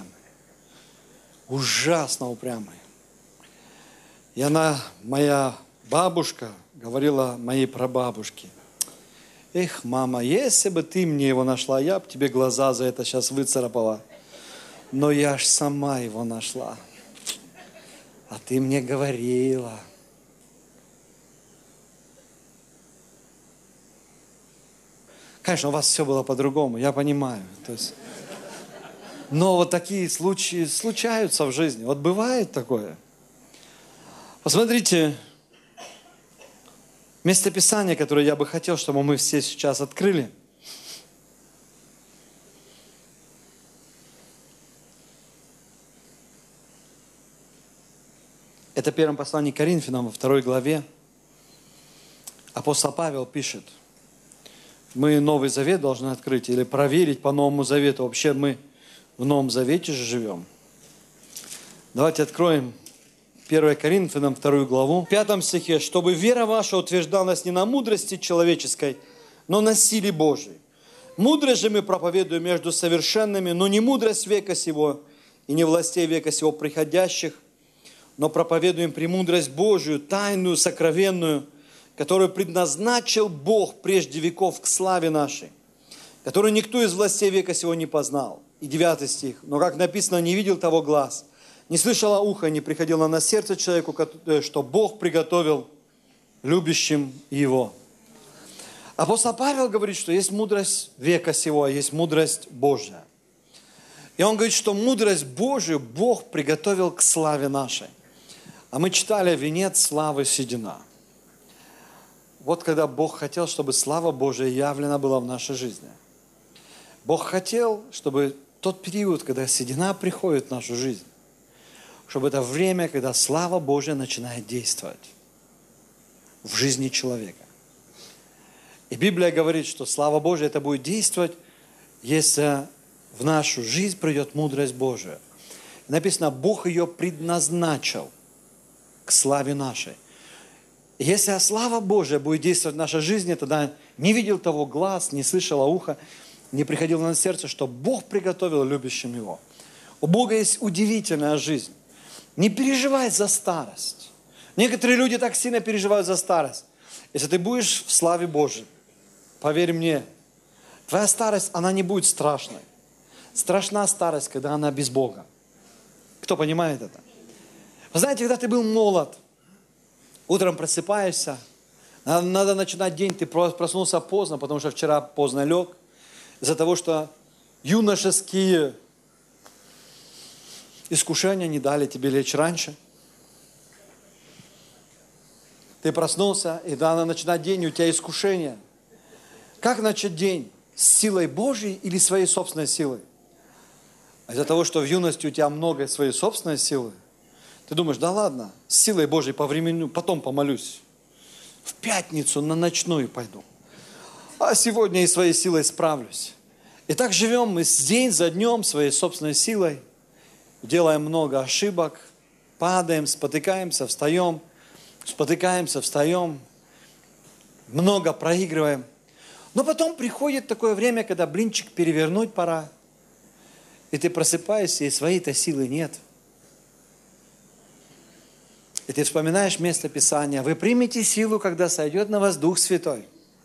ужасно упрямый. И моя бабушка, говорила моей прабабушке, эх, мама, если бы ты мне его нашла, я бы тебе глаза за это сейчас выцарапала. Но я ж сама его нашла. А ты мне говорила. Конечно, у вас все было по-другому, я понимаю. Но вот такие случаи случаются в жизни. Вот бывает такое. Посмотрите, местописание, которое я бы хотел, чтобы мы все сейчас открыли. Это первое послание к Коринфянам, во 2 главе. Апостол Павел пишет, мы Новый Завет должны открыть или проверить по Новому Завету. Вообще мы в Новом Завете же живем. Давайте откроем 1 Коринфянам 2 главу. В 5 стихе. «Чтобы вера ваша утверждалась не на мудрости человеческой, но на силе Божией. Мудрость же мы проповедуем между совершенными, но не мудрость века сего и не властей века сего приходящих, но проповедуем премудрость Божию, тайную, сокровенную, которую предназначил Бог прежде веков к славе нашей, которую никто из властей века сего не познал». И 9 стих. «Но, как написано, не видел того глаз, не слышало ухо, не приходило на сердце человеку, что Бог приготовил любящим Его». Апостол Павел говорит, что есть мудрость века сего, а есть мудрость Божья. И он говорит, что мудрость Божию Бог приготовил к славе нашей. А мы читали «Венец славы седина». Вот когда Бог хотел, чтобы слава Божия явлена была в нашей жизни. Бог хотел, чтобы тот период, когда седина приходит в нашу жизнь, чтобы это время, когда слава Божья начинает действовать в жизни человека. И Библия говорит, что слава Божья это будет действовать, если в нашу жизнь придет мудрость Божия. И написано, Бог ее предназначил к славе нашей. И если слава Божья будет действовать в нашей жизни, тогда не видел того глаз, не слышало ухо, не приходило на сердце, что Бог приготовил любящим Его. У Бога есть удивительная жизнь. Не переживай за старость. Некоторые люди так сильно переживают за старость. Если ты будешь в славе Божьей, поверь мне, твоя старость, она не будет страшной. Страшна старость, когда она без Бога. Кто понимает это? Вы знаете, когда ты был молод, утром просыпаешься, надо начинать день, ты проснулся поздно, потому что вчера поздно лег, из-за того, что юношеские искушения не дали тебе лечь раньше. Ты проснулся, и надо начинать день, и у тебя искушение. Как начать день? С силой Божьей или своей собственной силой? Из-за того, что в юности у тебя много своей собственной силы, ты думаешь, да ладно, с силой Божьей повременю, потом помолюсь. В пятницу на ночную пойду. А сегодня и своей силой справлюсь. И так живем мы день за днем своей собственной силой. Делаем много ошибок, падаем, спотыкаемся, встаем, спотыкаемся, встаем, много проигрываем. Но потом приходит такое время, когда блинчик перевернуть пора, и ты просыпаешься, и своей-то силы нет. И ты вспоминаешь место Писания. Вы примете силу, когда сойдет на вас Дух Святой.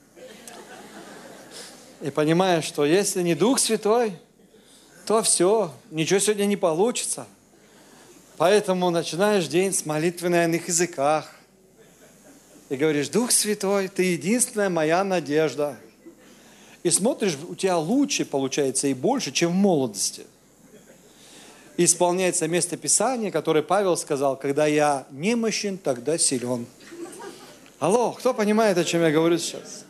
И понимаешь, что если не Дух Святой, то все, ничего сегодня не получится. Поэтому начинаешь день с молитвы на иных языках. И говоришь: Дух Святой, Ты единственная моя надежда. И смотришь, у тебя лучше получается и больше, чем в молодости. И исполняется место Писания, которое Павел сказал: когда я немощен, тогда силен. Алло, кто понимает, о чем я говорю сейчас?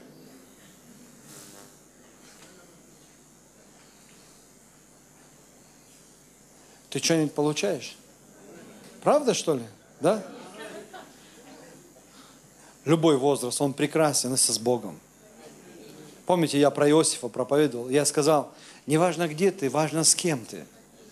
Ты что-нибудь получаешь? Правда, что ли? Да? Любой возраст, он прекрасен, если с Богом. Помните, я про Иосифа проповедовал? Я сказал: не важно, где ты, важно, с кем ты.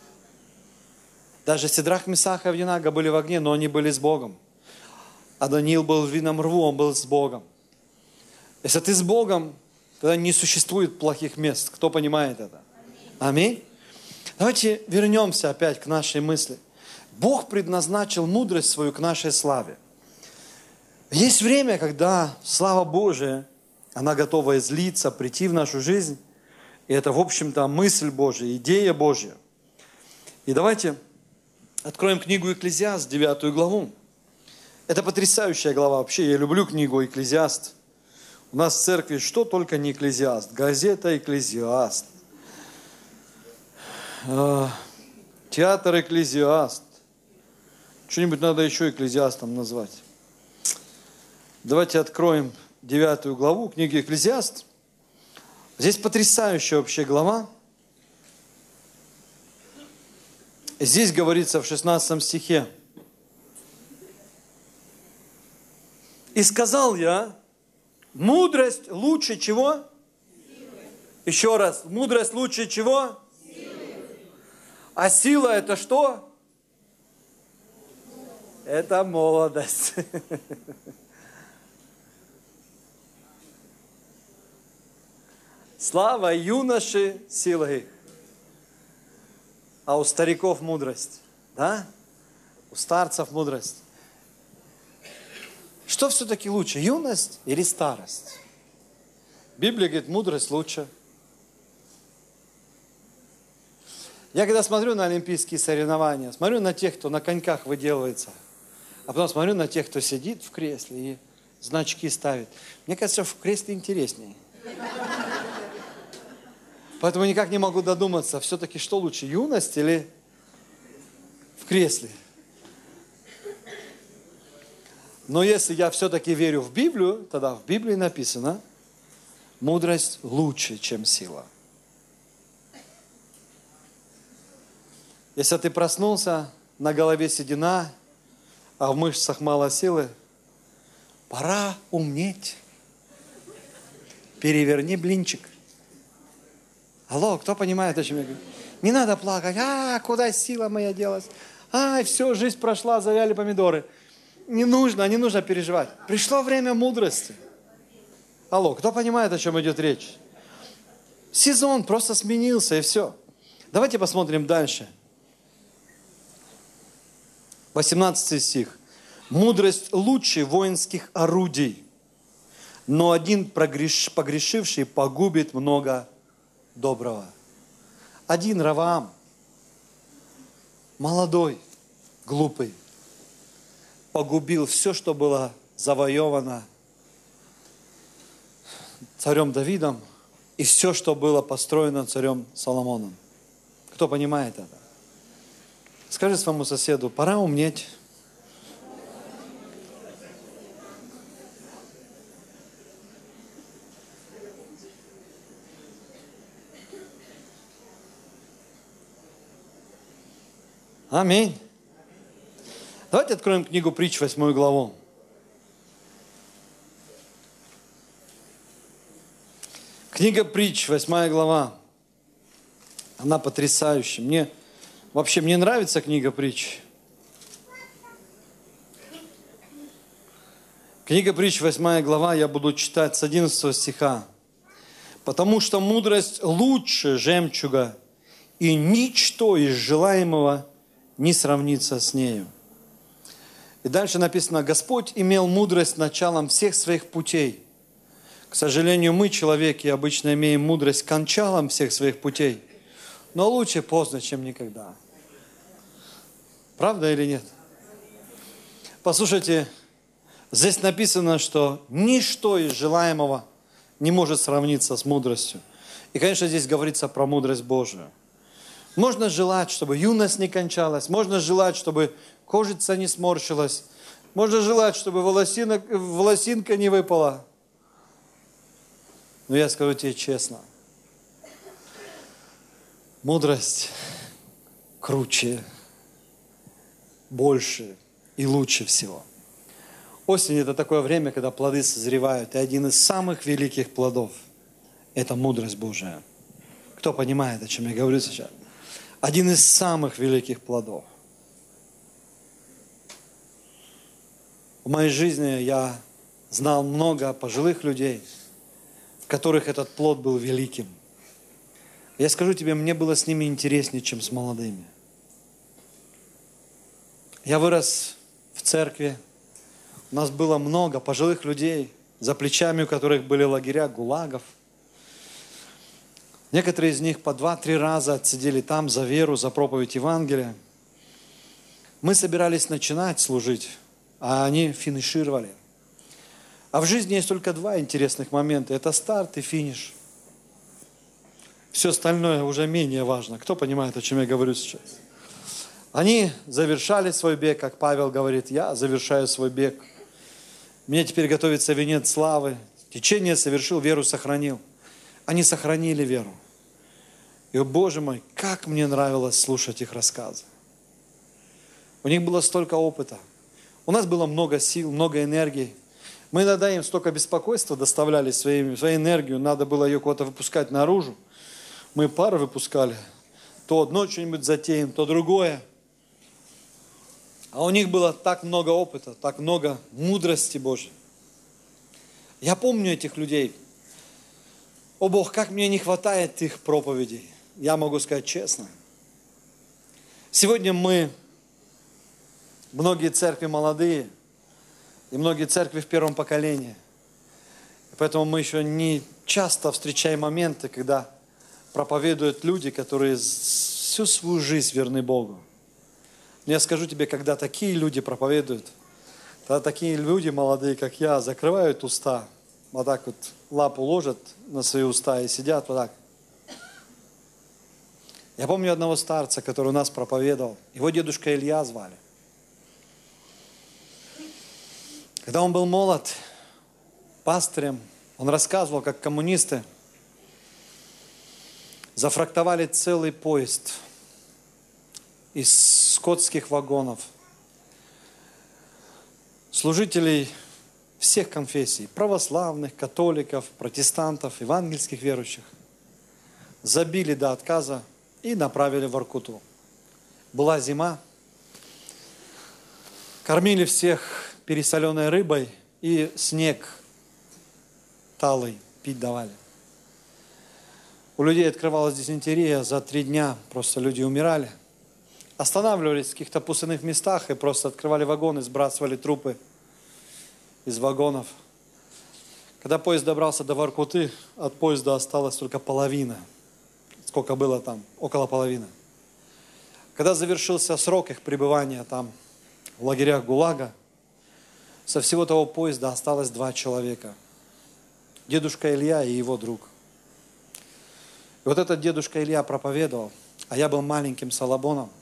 Даже Сидрах, Месах и Авдинага были в огне, но они были с Богом. А Даниил был в винном рву, он был с Богом. Если ты с Богом, тогда не существует плохих мест. Кто понимает это? Аминь. Давайте вернемся опять к нашей мысли. Бог предназначил мудрость свою к нашей славе. Есть время, когда слава Божия, она готова излиться, прийти в нашу жизнь. И это, в общем-то, мысль Божья, идея Божья. И давайте откроем книгу Экклезиаст, 9 главу. Это потрясающая глава. Вообще, я люблю книгу Экклезиаст. У нас в церкви что только не Экклезиаст. Газета Экклезиаст. Театр Экклезиаст. Что-нибудь надо еще Экклезиастом назвать. Давайте откроем 9 главу книги Экклезиаст. Здесь потрясающая вообще глава. Здесь говорится в 16 стихе: «И сказал я, мудрость лучше чего?» Еще раз, мудрость лучше чего? А сила это что? Это молодость. Слава юноши сила их, а у стариков мудрость, да? У старцев мудрость. Что все-таки лучше, юность или старость? Библия говорит, мудрость лучше. Я когда смотрю на олимпийские соревнования, смотрю на тех, кто на коньках выделывается, а потом смотрю на тех, кто сидит в кресле и значки ставит. Мне кажется, в кресле интереснее. Поэтому никак не могу додуматься, все-таки что лучше, юность или в кресле? Но если я все-таки верю в Библию, тогда в Библии написано, мудрость лучше, чем сила. Если ты проснулся, на голове седина, а в мышцах мало силы, пора умнеть. Переверни блинчик. Алло, кто понимает, о чем я говорю? Не надо плакать. Куда сила моя делась? Все, жизнь прошла, завяли помидоры. Не нужно переживать. Пришло время мудрости. Алло, кто понимает, о чем идет речь? Сезон просто сменился, и все. Давайте посмотрим дальше. 18 стих. Мудрость лучше воинских орудий, но один погрешивший погубит много доброго. Один Раваам, молодой, глупый, погубил все, что было завоевано царем Давидом, и все, что было построено царем Соломоном. Кто понимает это? Скажи своему соседу, пора умнеть. Аминь. Давайте откроем книгу Притч, 8 главу. Книга Притч, 8 глава. Она потрясающая. Мне нравится книга Притч. Книга Притч, 8 глава, я буду читать с 11 стиха. «Потому что мудрость лучше жемчуга, и ничто из желаемого не сравнится с нею». И дальше написано: «Господь имел мудрость началом всех своих путей». К сожалению, мы, человеки, обычно имеем мудрость кончалом всех своих путей. Но лучше поздно, чем никогда. Правда или нет? Послушайте, здесь написано, что ничто из желаемого не может сравниться с мудростью. И, конечно, здесь говорится про мудрость Божию. Можно желать, чтобы юность не кончалась. Можно желать, чтобы кожица не сморщилась. Можно желать, чтобы волосинка не выпала. Но я скажу тебе честно. Мудрость круче, больше и лучше всего. Осень – это такое время, когда плоды созревают. И один из самых великих плодов – это мудрость Божия. Кто понимает, о чем я говорю сейчас? Один из самых великих плодов. В моей жизни я знал много пожилых людей, в которых этот плод был великим. Я скажу тебе, мне было с ними интереснее, чем с молодыми. Я вырос в церкви. У нас было много пожилых людей, за плечами у которых были лагеря гулагов. Некоторые из них по 2-3 раза отсидели там за веру, за проповедь Евангелия. Мы собирались начинать служить, а они финишировали. А в жизни есть только 2 интересных момента. Это старт и финиш. Все остальное уже менее важно. Кто понимает, о чем я говорю сейчас? Они завершали свой бег, как Павел говорит: я завершаю свой бег. Мне теперь готовится венец славы. Течение совершил, веру сохранил. Они сохранили веру. И, о Боже мой, как мне нравилось слушать их рассказы. У них было столько опыта. У нас было много сил, много энергии. Мы иногда им столько беспокойства доставляли, свою энергию. Надо было ее куда-то выпускать наружу. Мы пары выпускали. То одно что-нибудь затеем, то другое. А у них было так много опыта, так много мудрости Божьей. Я помню этих людей. О Бог, как мне не хватает их проповедей. Я могу сказать честно. Сегодня многие церкви молодые, и многие церкви в первом поколении. И поэтому мы еще не часто встречаем моменты, когда проповедуют люди, которые всю свою жизнь верны Богу. Но я скажу тебе, когда такие люди проповедуют, тогда такие люди молодые, как я, закрывают уста, вот так вот лапу ложат на свои уста и сидят вот так. Я помню одного старца, который у нас проповедовал. Его дедушка Илья звали. Когда он был молод, пастырем, он рассказывал, как коммунисты зафрактовали целый поезд из скотских вагонов. Служителей всех конфессий, православных, католиков, протестантов, евангельских верующих, забили до отказа и направили в Воркуту. Была зима, кормили всех пересоленной рыбой и снег талый пить давали. У людей открывалась дизентерия, за 3 дня просто люди умирали. Останавливались в каких-то пустынных местах и просто открывали вагоны, сбрасывали трупы из вагонов. Когда поезд добрался до Воркуты, от поезда осталась только половина. Сколько было там? Около половины. Когда завершился срок их пребывания там, в лагерях ГУЛАГа, со всего того поезда осталось 2 человека. Дедушка Илья и его друг. И вот этот дедушка Илья проповедовал, а я был маленьким Солобоном.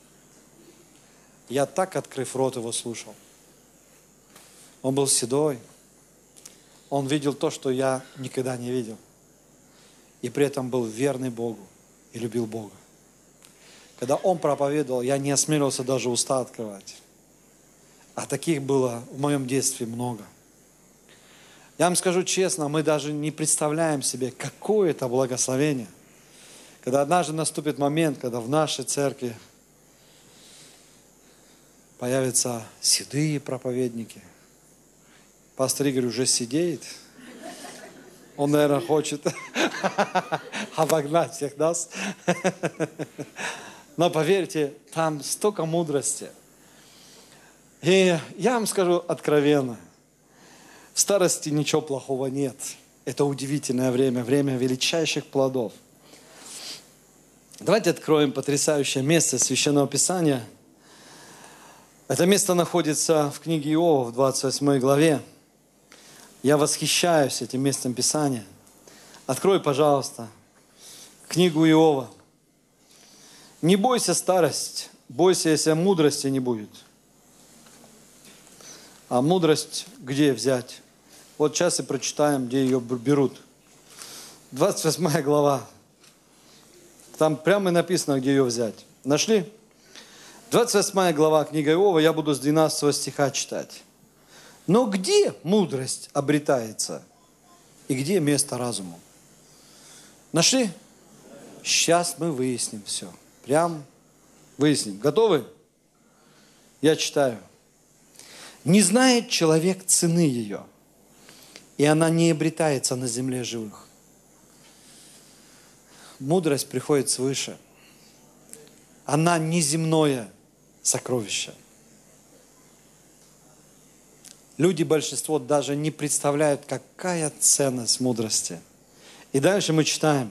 Я так, открыв рот, его слушал. Он был седой. Он видел то, что я никогда не видел. И при этом был верный Богу и любил Бога. Когда он проповедовал, я не осмелился даже уста открывать. А таких было в моем детстве много. Я вам скажу честно, мы даже не представляем себе, какое это благословение. Когда однажды наступит момент, когда в нашей церкви появятся седые проповедники, Пастор Игорь уже сидит. Он, наверное, хочет обогнать всех нас. Но поверьте, там столько мудрости. И я вам скажу откровенно, в старости ничего плохого нет. Это удивительное время, время величайших плодов. Давайте откроем потрясающее место Священного Писания. Это место находится в книге Иова, в 28 главе. Я восхищаюсь этим местом Писания. Открой, пожалуйста, книгу Иова. Не бойся старость, бойся, если мудрости не будет. А мудрость где взять? Вот сейчас и прочитаем, где ее берут. 28 глава. Там прямо и написано, где ее взять. Нашли? 28 глава книга Иова, я буду с 12 стиха читать. Но где мудрость обретается? И где место разуму? Нашли? Сейчас мы выясним все. Прям выясним. Готовы? Я читаю. Не знает человек цены ее, и она не обретается на земле живых. Мудрость приходит свыше. Она неземное сокровище. Люди, большинство, даже не представляют, какая ценность мудрости. И дальше мы читаем.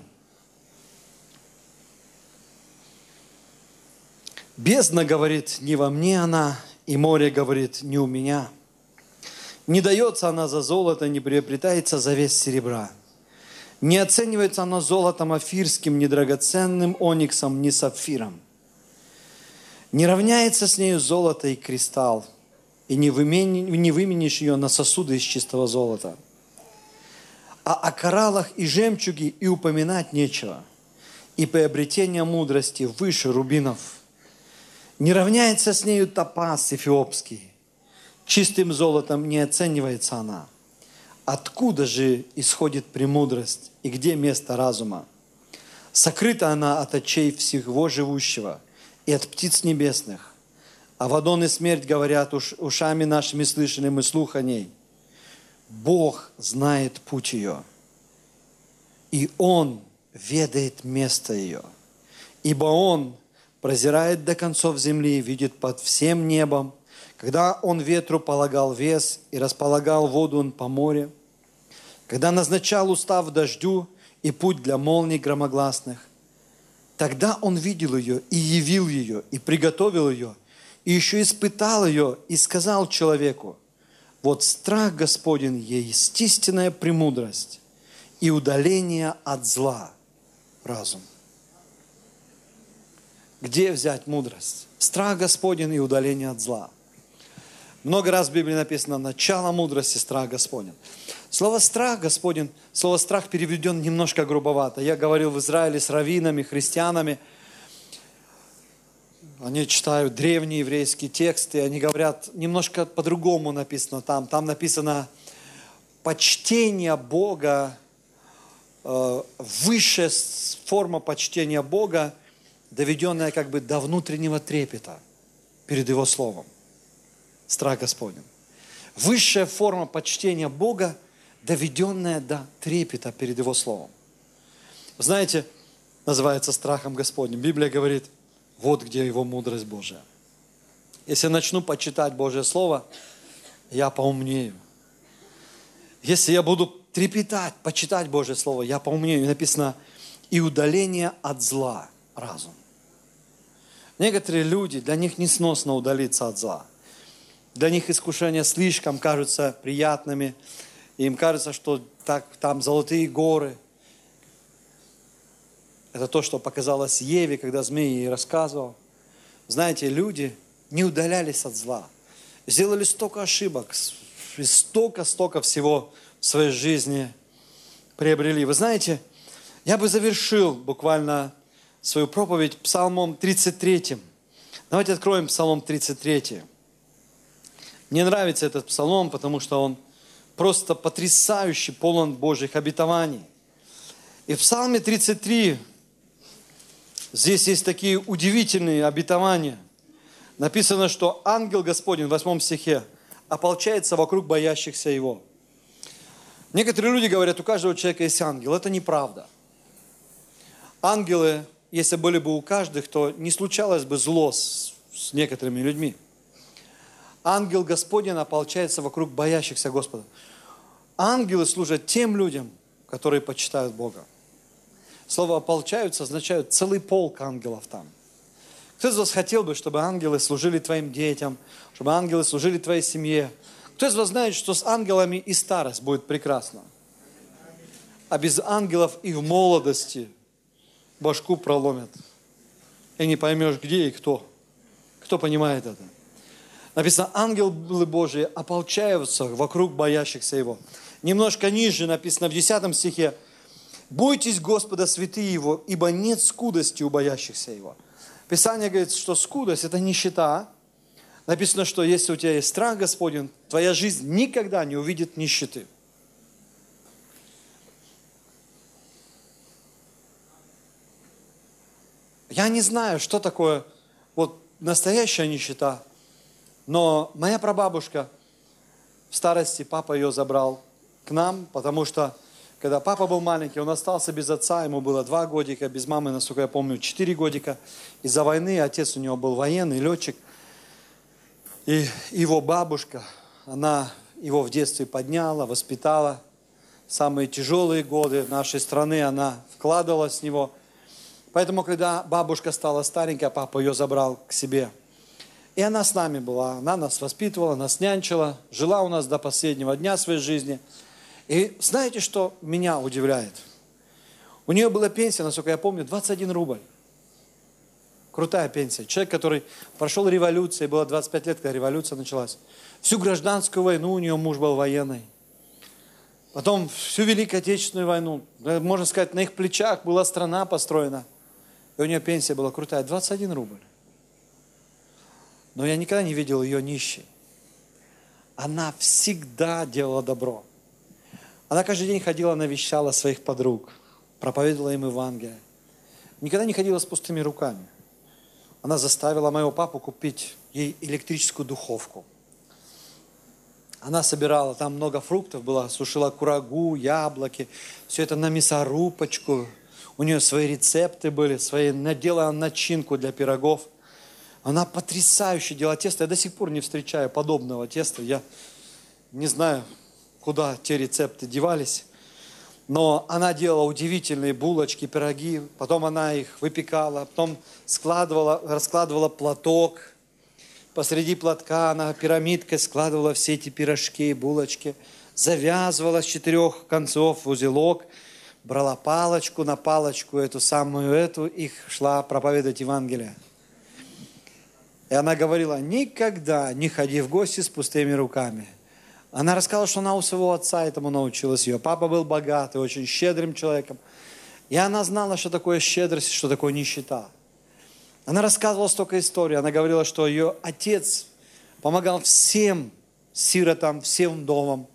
Бездна говорит, не во мне она, и море говорит, не у меня. Не дается она за золото, не приобретается за вес серебра. Не оценивается оно золотом афирским, ни драгоценным ониксом, ни сапфиром. Не равняется с нею золото и кристалл, и не выменишь ее на сосуды из чистого золота. А о кораллах и жемчуге и упоминать нечего, и приобретение мудрости выше рубинов. Не равняется с нею топаз эфиопский, чистым золотом не оценивается она. Откуда же исходит премудрость, и где место разума? Сокрыта она от очей всего живущего и от птиц небесных. А Авадон и смерть говорят, ушами нашими слышали мы слух о ней. Бог знает путь ее, и Он ведает место ее. Ибо Он прозирает до концов земли, видит под всем небом. Когда Он ветру полагал вес и располагал воду Он по морю, когда назначал устав дождю и путь для молний громогласных, тогда Он видел ее и явил ее, и приготовил ее, и еще испытал ее, и сказал человеку, вот страх Господень есть истинная премудрость и удаление от зла разум. Где взять мудрость? Страх Господень и удаление от зла. Много раз в Библии написано начало мудрости, страх Господень. Слово страх Господень, слово страх переведен немножко грубовато. Я говорил в Израиле с раввинами, христианами. Они читают древние еврейские тексты, они говорят, немножко по-другому написано там. Там написано почтение Бога, высшая форма почтения Бога, доведенная как бы до внутреннего трепета перед Его Словом. Страх Господень. Высшая форма почтения Бога, доведенная до трепета перед Его Словом. Знаете, называется страхом Господним. Библия говорит, вот где Его мудрость Божия. Если я начну почитать Божье Слово, я поумнею. Если я буду трепетать, почитать Божье Слово, я поумнею. И написано, и удаление от зла разум. Некоторые люди, для них несносно удалиться от зла. Для них искушения слишком кажутся приятными. Им кажется, что там золотые горы. Это то, что показалось Еве, когда змей ей рассказывал. Знаете, люди не удалялись от зла. Сделали столько ошибок, столько всего в своей жизни приобрели. Вы знаете, я бы завершил буквально свою проповедь Псалмом 33. Давайте откроем Псалом 33. Мне нравится этот псалом, потому что он просто потрясающий, полон Божьих обетований. И в Псалме 33 здесь есть такие удивительные обетования. Написано, что ангел Господень, в 8 стихе, ополчается вокруг боящихся Его. Некоторые люди говорят, у каждого человека есть ангел. Это неправда. Ангелы, если были бы у каждых, то не случалось бы зло с некоторыми людьми. Ангел Господень ополчается вокруг боящихся Господа. Ангелы служат тем людям, которые почитают Бога. Слово «ополчаются» означает целый полк ангелов там. Кто из вас хотел бы, чтобы ангелы служили твоим детям, чтобы ангелы служили твоей семье? Кто из вас знает, что с ангелами и старость будет прекрасно? А без ангелов и в молодости башку проломят. И не поймешь, где и кто. Кто понимает это? Написано, ангелы Божьи ополчаются вокруг боящихся Его. Немножко ниже написано в 10 стихе, «Бойтесь Господа, святые Его, ибо нет скудости у боящихся Его». Писание говорит, что скудость – это нищета. Написано, что если у тебя есть страх Господень, твоя жизнь никогда не увидит нищеты. Я не знаю, что такое вот настоящая нищета, но моя прабабушка в старости, папа ее забрал к нам, потому что когда папа был маленький, он остался без отца, ему было 2 годика, без мамы, насколько я помню, 4 годика. Из-за войны отец у него был военный, летчик. И его бабушка, она его в детстве подняла, воспитала. Самые тяжелые годы нашей страны она вкладывалась в него. Поэтому, когда бабушка стала старенькая, папа ее забрал к себе. И она с нами была, она нас воспитывала, нас нянчила, жила у нас до последнего дня своей жизни. И знаете, что меня удивляет? У нее была пенсия, насколько я помню, 21 рубль. Крутая пенсия. Человек, который прошел революцию, было 25 лет, когда революция началась. Всю гражданскую войну у нее муж был военный. Потом всю Великую Отечественную войну, можно сказать, на их плечах была страна построена. И у нее пенсия была крутая, 21 рубль. Но я никогда не видел ее нищей. Она всегда делала добро. Она каждый день ходила, навещала своих подруг, проповедовала им Евангелие. Никогда не ходила с пустыми руками. Она заставила моего папу купить ей электрическую духовку. Она собирала, там много фруктов было, сушила курагу, яблоки, все это на мясорубочку. У нее свои рецепты были, делала начинку для пирогов. Она потрясающе делала тесто. Я до сих пор не встречаю подобного теста. Я не знаю, куда те рецепты девались. Но она делала удивительные булочки, пироги. Потом она их выпекала. Потом раскладывала платок. Посреди платка она пирамидкой складывала все эти пирожки, булочки. Завязывала с 4 концов в узелок. Брала палочку на палочку, эту их шла проповедовать Евангелие. И она говорила, никогда не ходи в гости с пустыми руками. Она рассказала, что она у своего отца этому научилась. Ее папа был богатый, очень щедрым человеком. И она знала, что такое щедрость, что такое нищета. Она рассказывала столько историй. Она говорила, что ее отец помогал всем сиротам, всем вдовам.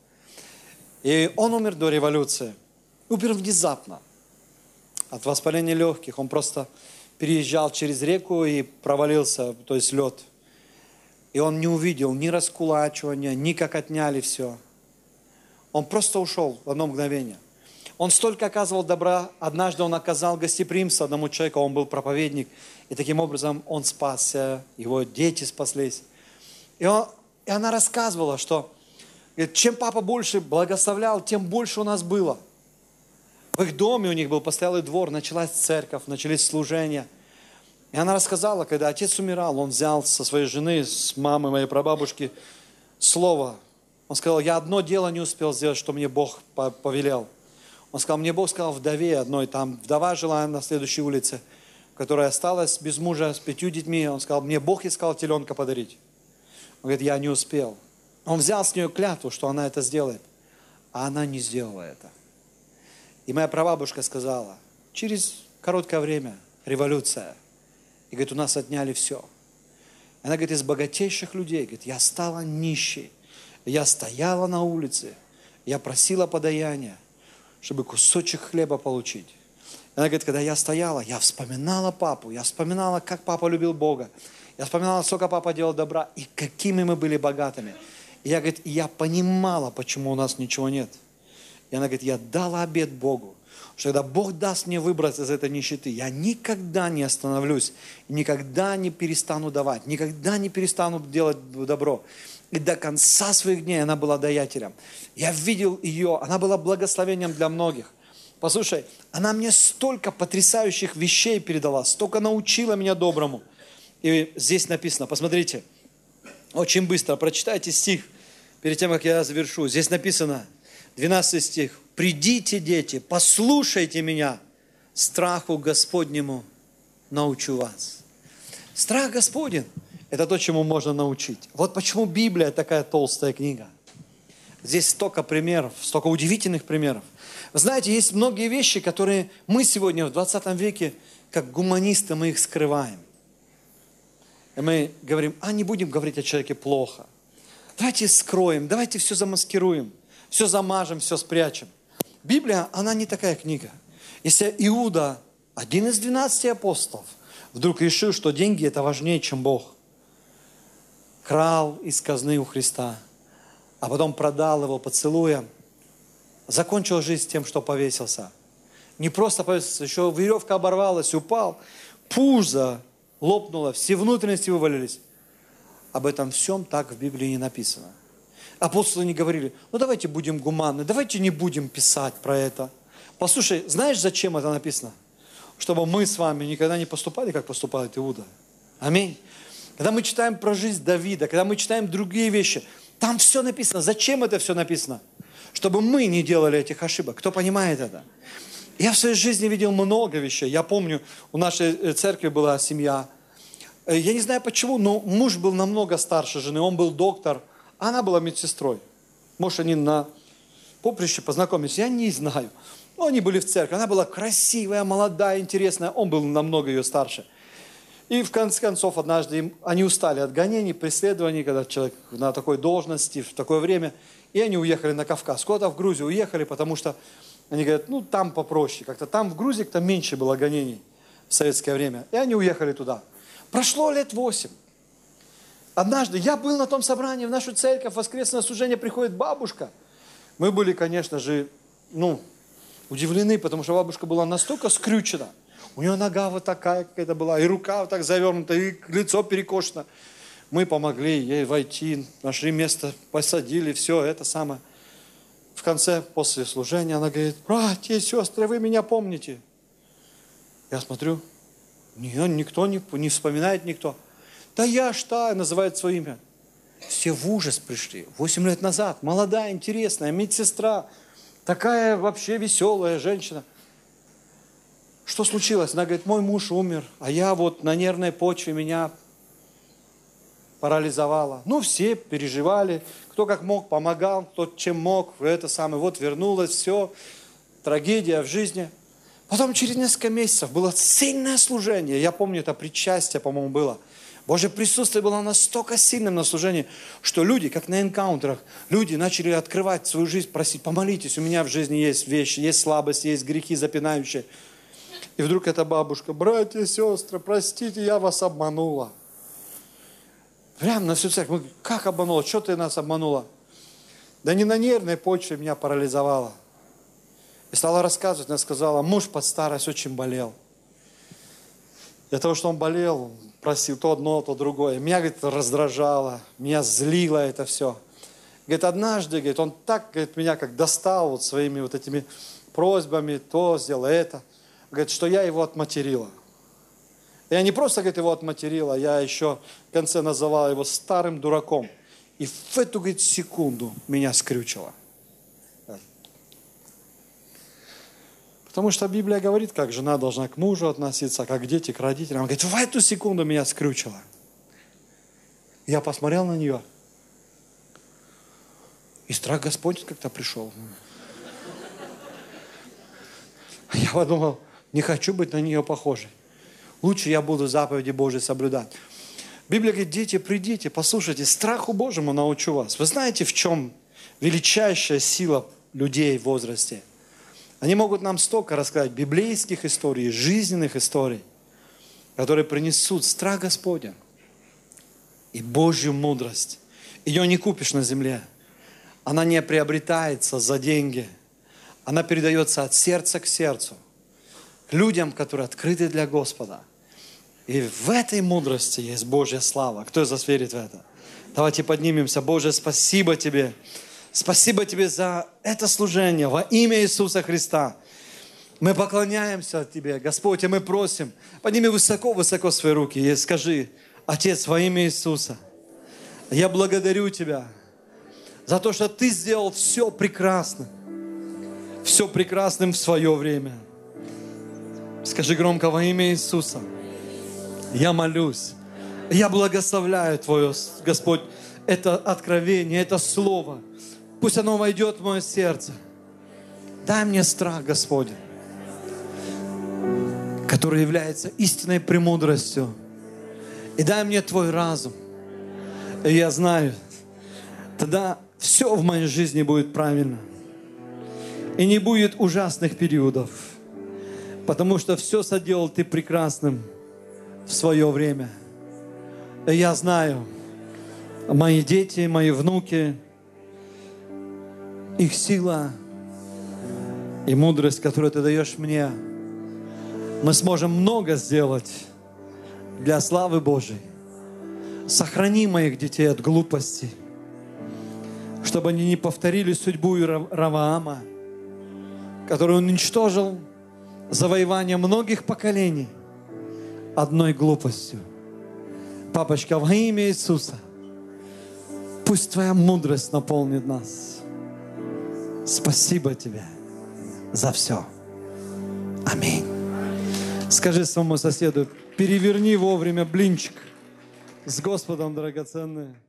И он умер до революции. Умер внезапно от воспаления легких. Он просто переезжал через реку и провалился, то есть лед. И он не увидел ни раскулачивания, ни как отняли все. Он просто ушел в одно мгновение. Он столько оказывал добра. Однажды он оказал гостеприимство одному человеку, он был проповедник. И таким образом он спасся, его дети спаслись. И она рассказывала, что чем папа больше благословлял, тем больше у нас было. В их доме у них был постоялый двор, началась церковь, начались служения. И она рассказала, когда отец умирал, он взял со своей жены, с мамой моей прабабушки слово. Он сказал, я одно дело не успел сделать, что мне Бог повелел. Он сказал, мне Бог сказал вдове одной, там вдова жила на следующей улице, которая осталась без мужа с 5 детьми. Он сказал, мне Бог искал теленка подарить. Он говорит, я не успел. Он взял с нее клятву, что она это сделает. А она не сделала это. И моя прабабушка сказала, через короткое время революция. И говорит, у нас отняли все. Она говорит, из богатейших людей, говорит, я стала нищей. Я стояла на улице, я просила подаяния, чтобы кусочек хлеба получить. Она говорит, когда я стояла, я вспоминала папу, я вспоминала, как папа любил Бога. Я вспоминала, сколько папа делал добра и какими мы были богатыми. И я, говорит, я понимала, почему у нас ничего нет. И она говорит, я дала обет Богу, что когда Бог даст мне выбраться из этой нищеты, я никогда не остановлюсь, никогда не перестану давать, никогда не перестану делать добро. И до конца своих дней она была даятелем. Я видел ее, она была благословением для многих. Послушай, она мне столько потрясающих вещей передала, столько научила меня доброму. И здесь написано, посмотрите, очень быстро прочитайте стих, перед тем, как я завершу. Здесь написано, 12 стих. «Придите, дети, послушайте меня, страху Господнему научу вас». Страх Господень – это то, чему можно научить. Вот почему Библия такая толстая книга. Здесь столько примеров, столько удивительных примеров. Вы знаете, есть многие вещи, которые мы сегодня в 20 веке, как гуманисты, мы их скрываем. И мы говорим, не будем говорить о человеке плохо. Давайте скроем, давайте все замаскируем, все замажем, все спрячем. Библия, она не такая книга. Если Иуда, один из 12 апостолов, вдруг решил, что деньги это важнее, чем Бог, крал из казны у Христа, а потом продал его поцелуем, закончил жизнь тем, что повесился. Не просто повесился, еще веревка оборвалась, упал, пузо лопнуло, все внутренности вывалились. Об этом всем так в Библии не написано. Апостолы не говорили, давайте будем гуманны, давайте не будем писать про это. Послушай, знаешь, зачем это написано? Чтобы мы с вами никогда не поступали, как поступает Иуда. Аминь. Когда мы читаем про жизнь Давида, когда мы читаем другие вещи, там все написано. Зачем это все написано? Чтобы мы не делали этих ошибок. Кто понимает это? Я в своей жизни видел много вещей. Я помню, у нашей церкви была семья. Я не знаю почему, но муж был намного старше жены. Он был доктор, а она была медсестрой. Может, они на поприще познакомились, я не знаю. Но они были в церкви. Она была красивая, молодая, интересная. Он был намного ее старше. И в конце концов, однажды они устали от гонений, преследований, когда человек на такой должности, в такое время. И они уехали на Кавказ. Куда-то в Грузию уехали, потому что они говорят, там попроще. Как-то там в Грузии как-то меньше было гонений в советское время. И они уехали туда. Прошло лет 8. Однажды я был на том собрании, в нашу церковь, в воскресное служение приходит бабушка. Мы были, конечно же, удивлены, потому что бабушка была настолько скрючена. У нее нога вот такая какая-то была, и рука вот так завернута, и лицо перекошено. Мы помогли ей войти, нашли место, посадили, все это самое. В конце, после служения, она говорит, братья и сестры, вы меня помните? Я смотрю, никто не вспоминает никто. Да я что, называет свое имя. Все в ужас пришли. 8 лет назад, молодая, интересная, медсестра, такая вообще веселая женщина. Что случилось? Она говорит, мой муж умер, а я на нервной почве меня парализовала. Все переживали, кто как мог, помогал, кто чем мог, вернулось все, трагедия в жизни. Потом через несколько месяцев было сильное служение, я помню, это причастие, по-моему, было. Божье присутствие было настолько сильным на служении, что люди, как на энкаунтерах, люди начали открывать свою жизнь, просить, помолитесь, у меня в жизни есть вещи, есть слабости, есть грехи запинающие. И вдруг эта бабушка, братья и сестры, простите, я вас обманула. Прямо на всю церковь. Как обманула? Что ты нас обманула? Да не на нервной почве меня парализовала. И стала рассказывать, она сказала, муж под старость очень болел. Для того, что он болел, просил то одно, то другое. Меня, говорит, раздражало, меня злило это все. Говорит, однажды, говорит, он так, говорит, меня как достал своими этими просьбами, то сделал это. Говорит, что я его отматерила. Я не просто, говорит, его отматерила, я еще в конце называла его старым дураком. И в эту, говорит, секунду меня скрючило. Потому что Библия говорит, как жена должна к мужу относиться, как дети к родителям. Она говорит, в эту секунду меня скрючило. Я посмотрел на нее. И страх Господень как-то пришел. Я подумал, не хочу быть на нее похожей. Лучше я буду заповеди Божьи соблюдать. Библия говорит, дети, придите, послушайте, страху Божьему научу вас. Вы знаете, в чем величайшая сила людей в возрасте? Они могут нам столько рассказать библейских историй, жизненных историй, которые принесут страх Господень и Божью мудрость, Ее не купишь на земле. Она не приобретается за деньги. Она передается от сердца к сердцу. К людям, которые открыты для Господа. И в этой мудрости есть Божья слава. Кто из вас верит в это? Давайте поднимемся. Боже, спасибо Тебе. Спасибо Тебе за это служение во имя Иисуса Христа. Мы поклоняемся Тебе, Господь, и мы просим, подними высоко-высоко свои руки и скажи: Отец, во имя Иисуса, я благодарю Тебя за то, что Ты сделал все прекрасно, все прекрасным в свое время. Скажи громко: во имя Иисуса, я молюсь, я благословляю Твое, Господь, это откровение, это слово. Пусть оно войдет в мое сердце. Дай мне страх, Господь, который является истинной премудростью. И дай мне Твой разум. И я знаю, тогда все в моей жизни будет правильно. И не будет ужасных периодов. Потому что все соделал Ты прекрасным в свое время. И я знаю, мои дети, мои внуки, их сила и мудрость, которую Ты даешь мне, мы сможем много сделать для славы Божией. Сохрани моих детей от глупости, чтобы они не повторили судьбу Раваама, который уничтожил завоевание многих поколений одной глупостью. Папочка, во имя Иисуса, пусть Твоя мудрость наполнит нас. Спасибо Тебе за все. Аминь. Скажи своему соседу: переверни вовремя блинчик с Господом, драгоценный.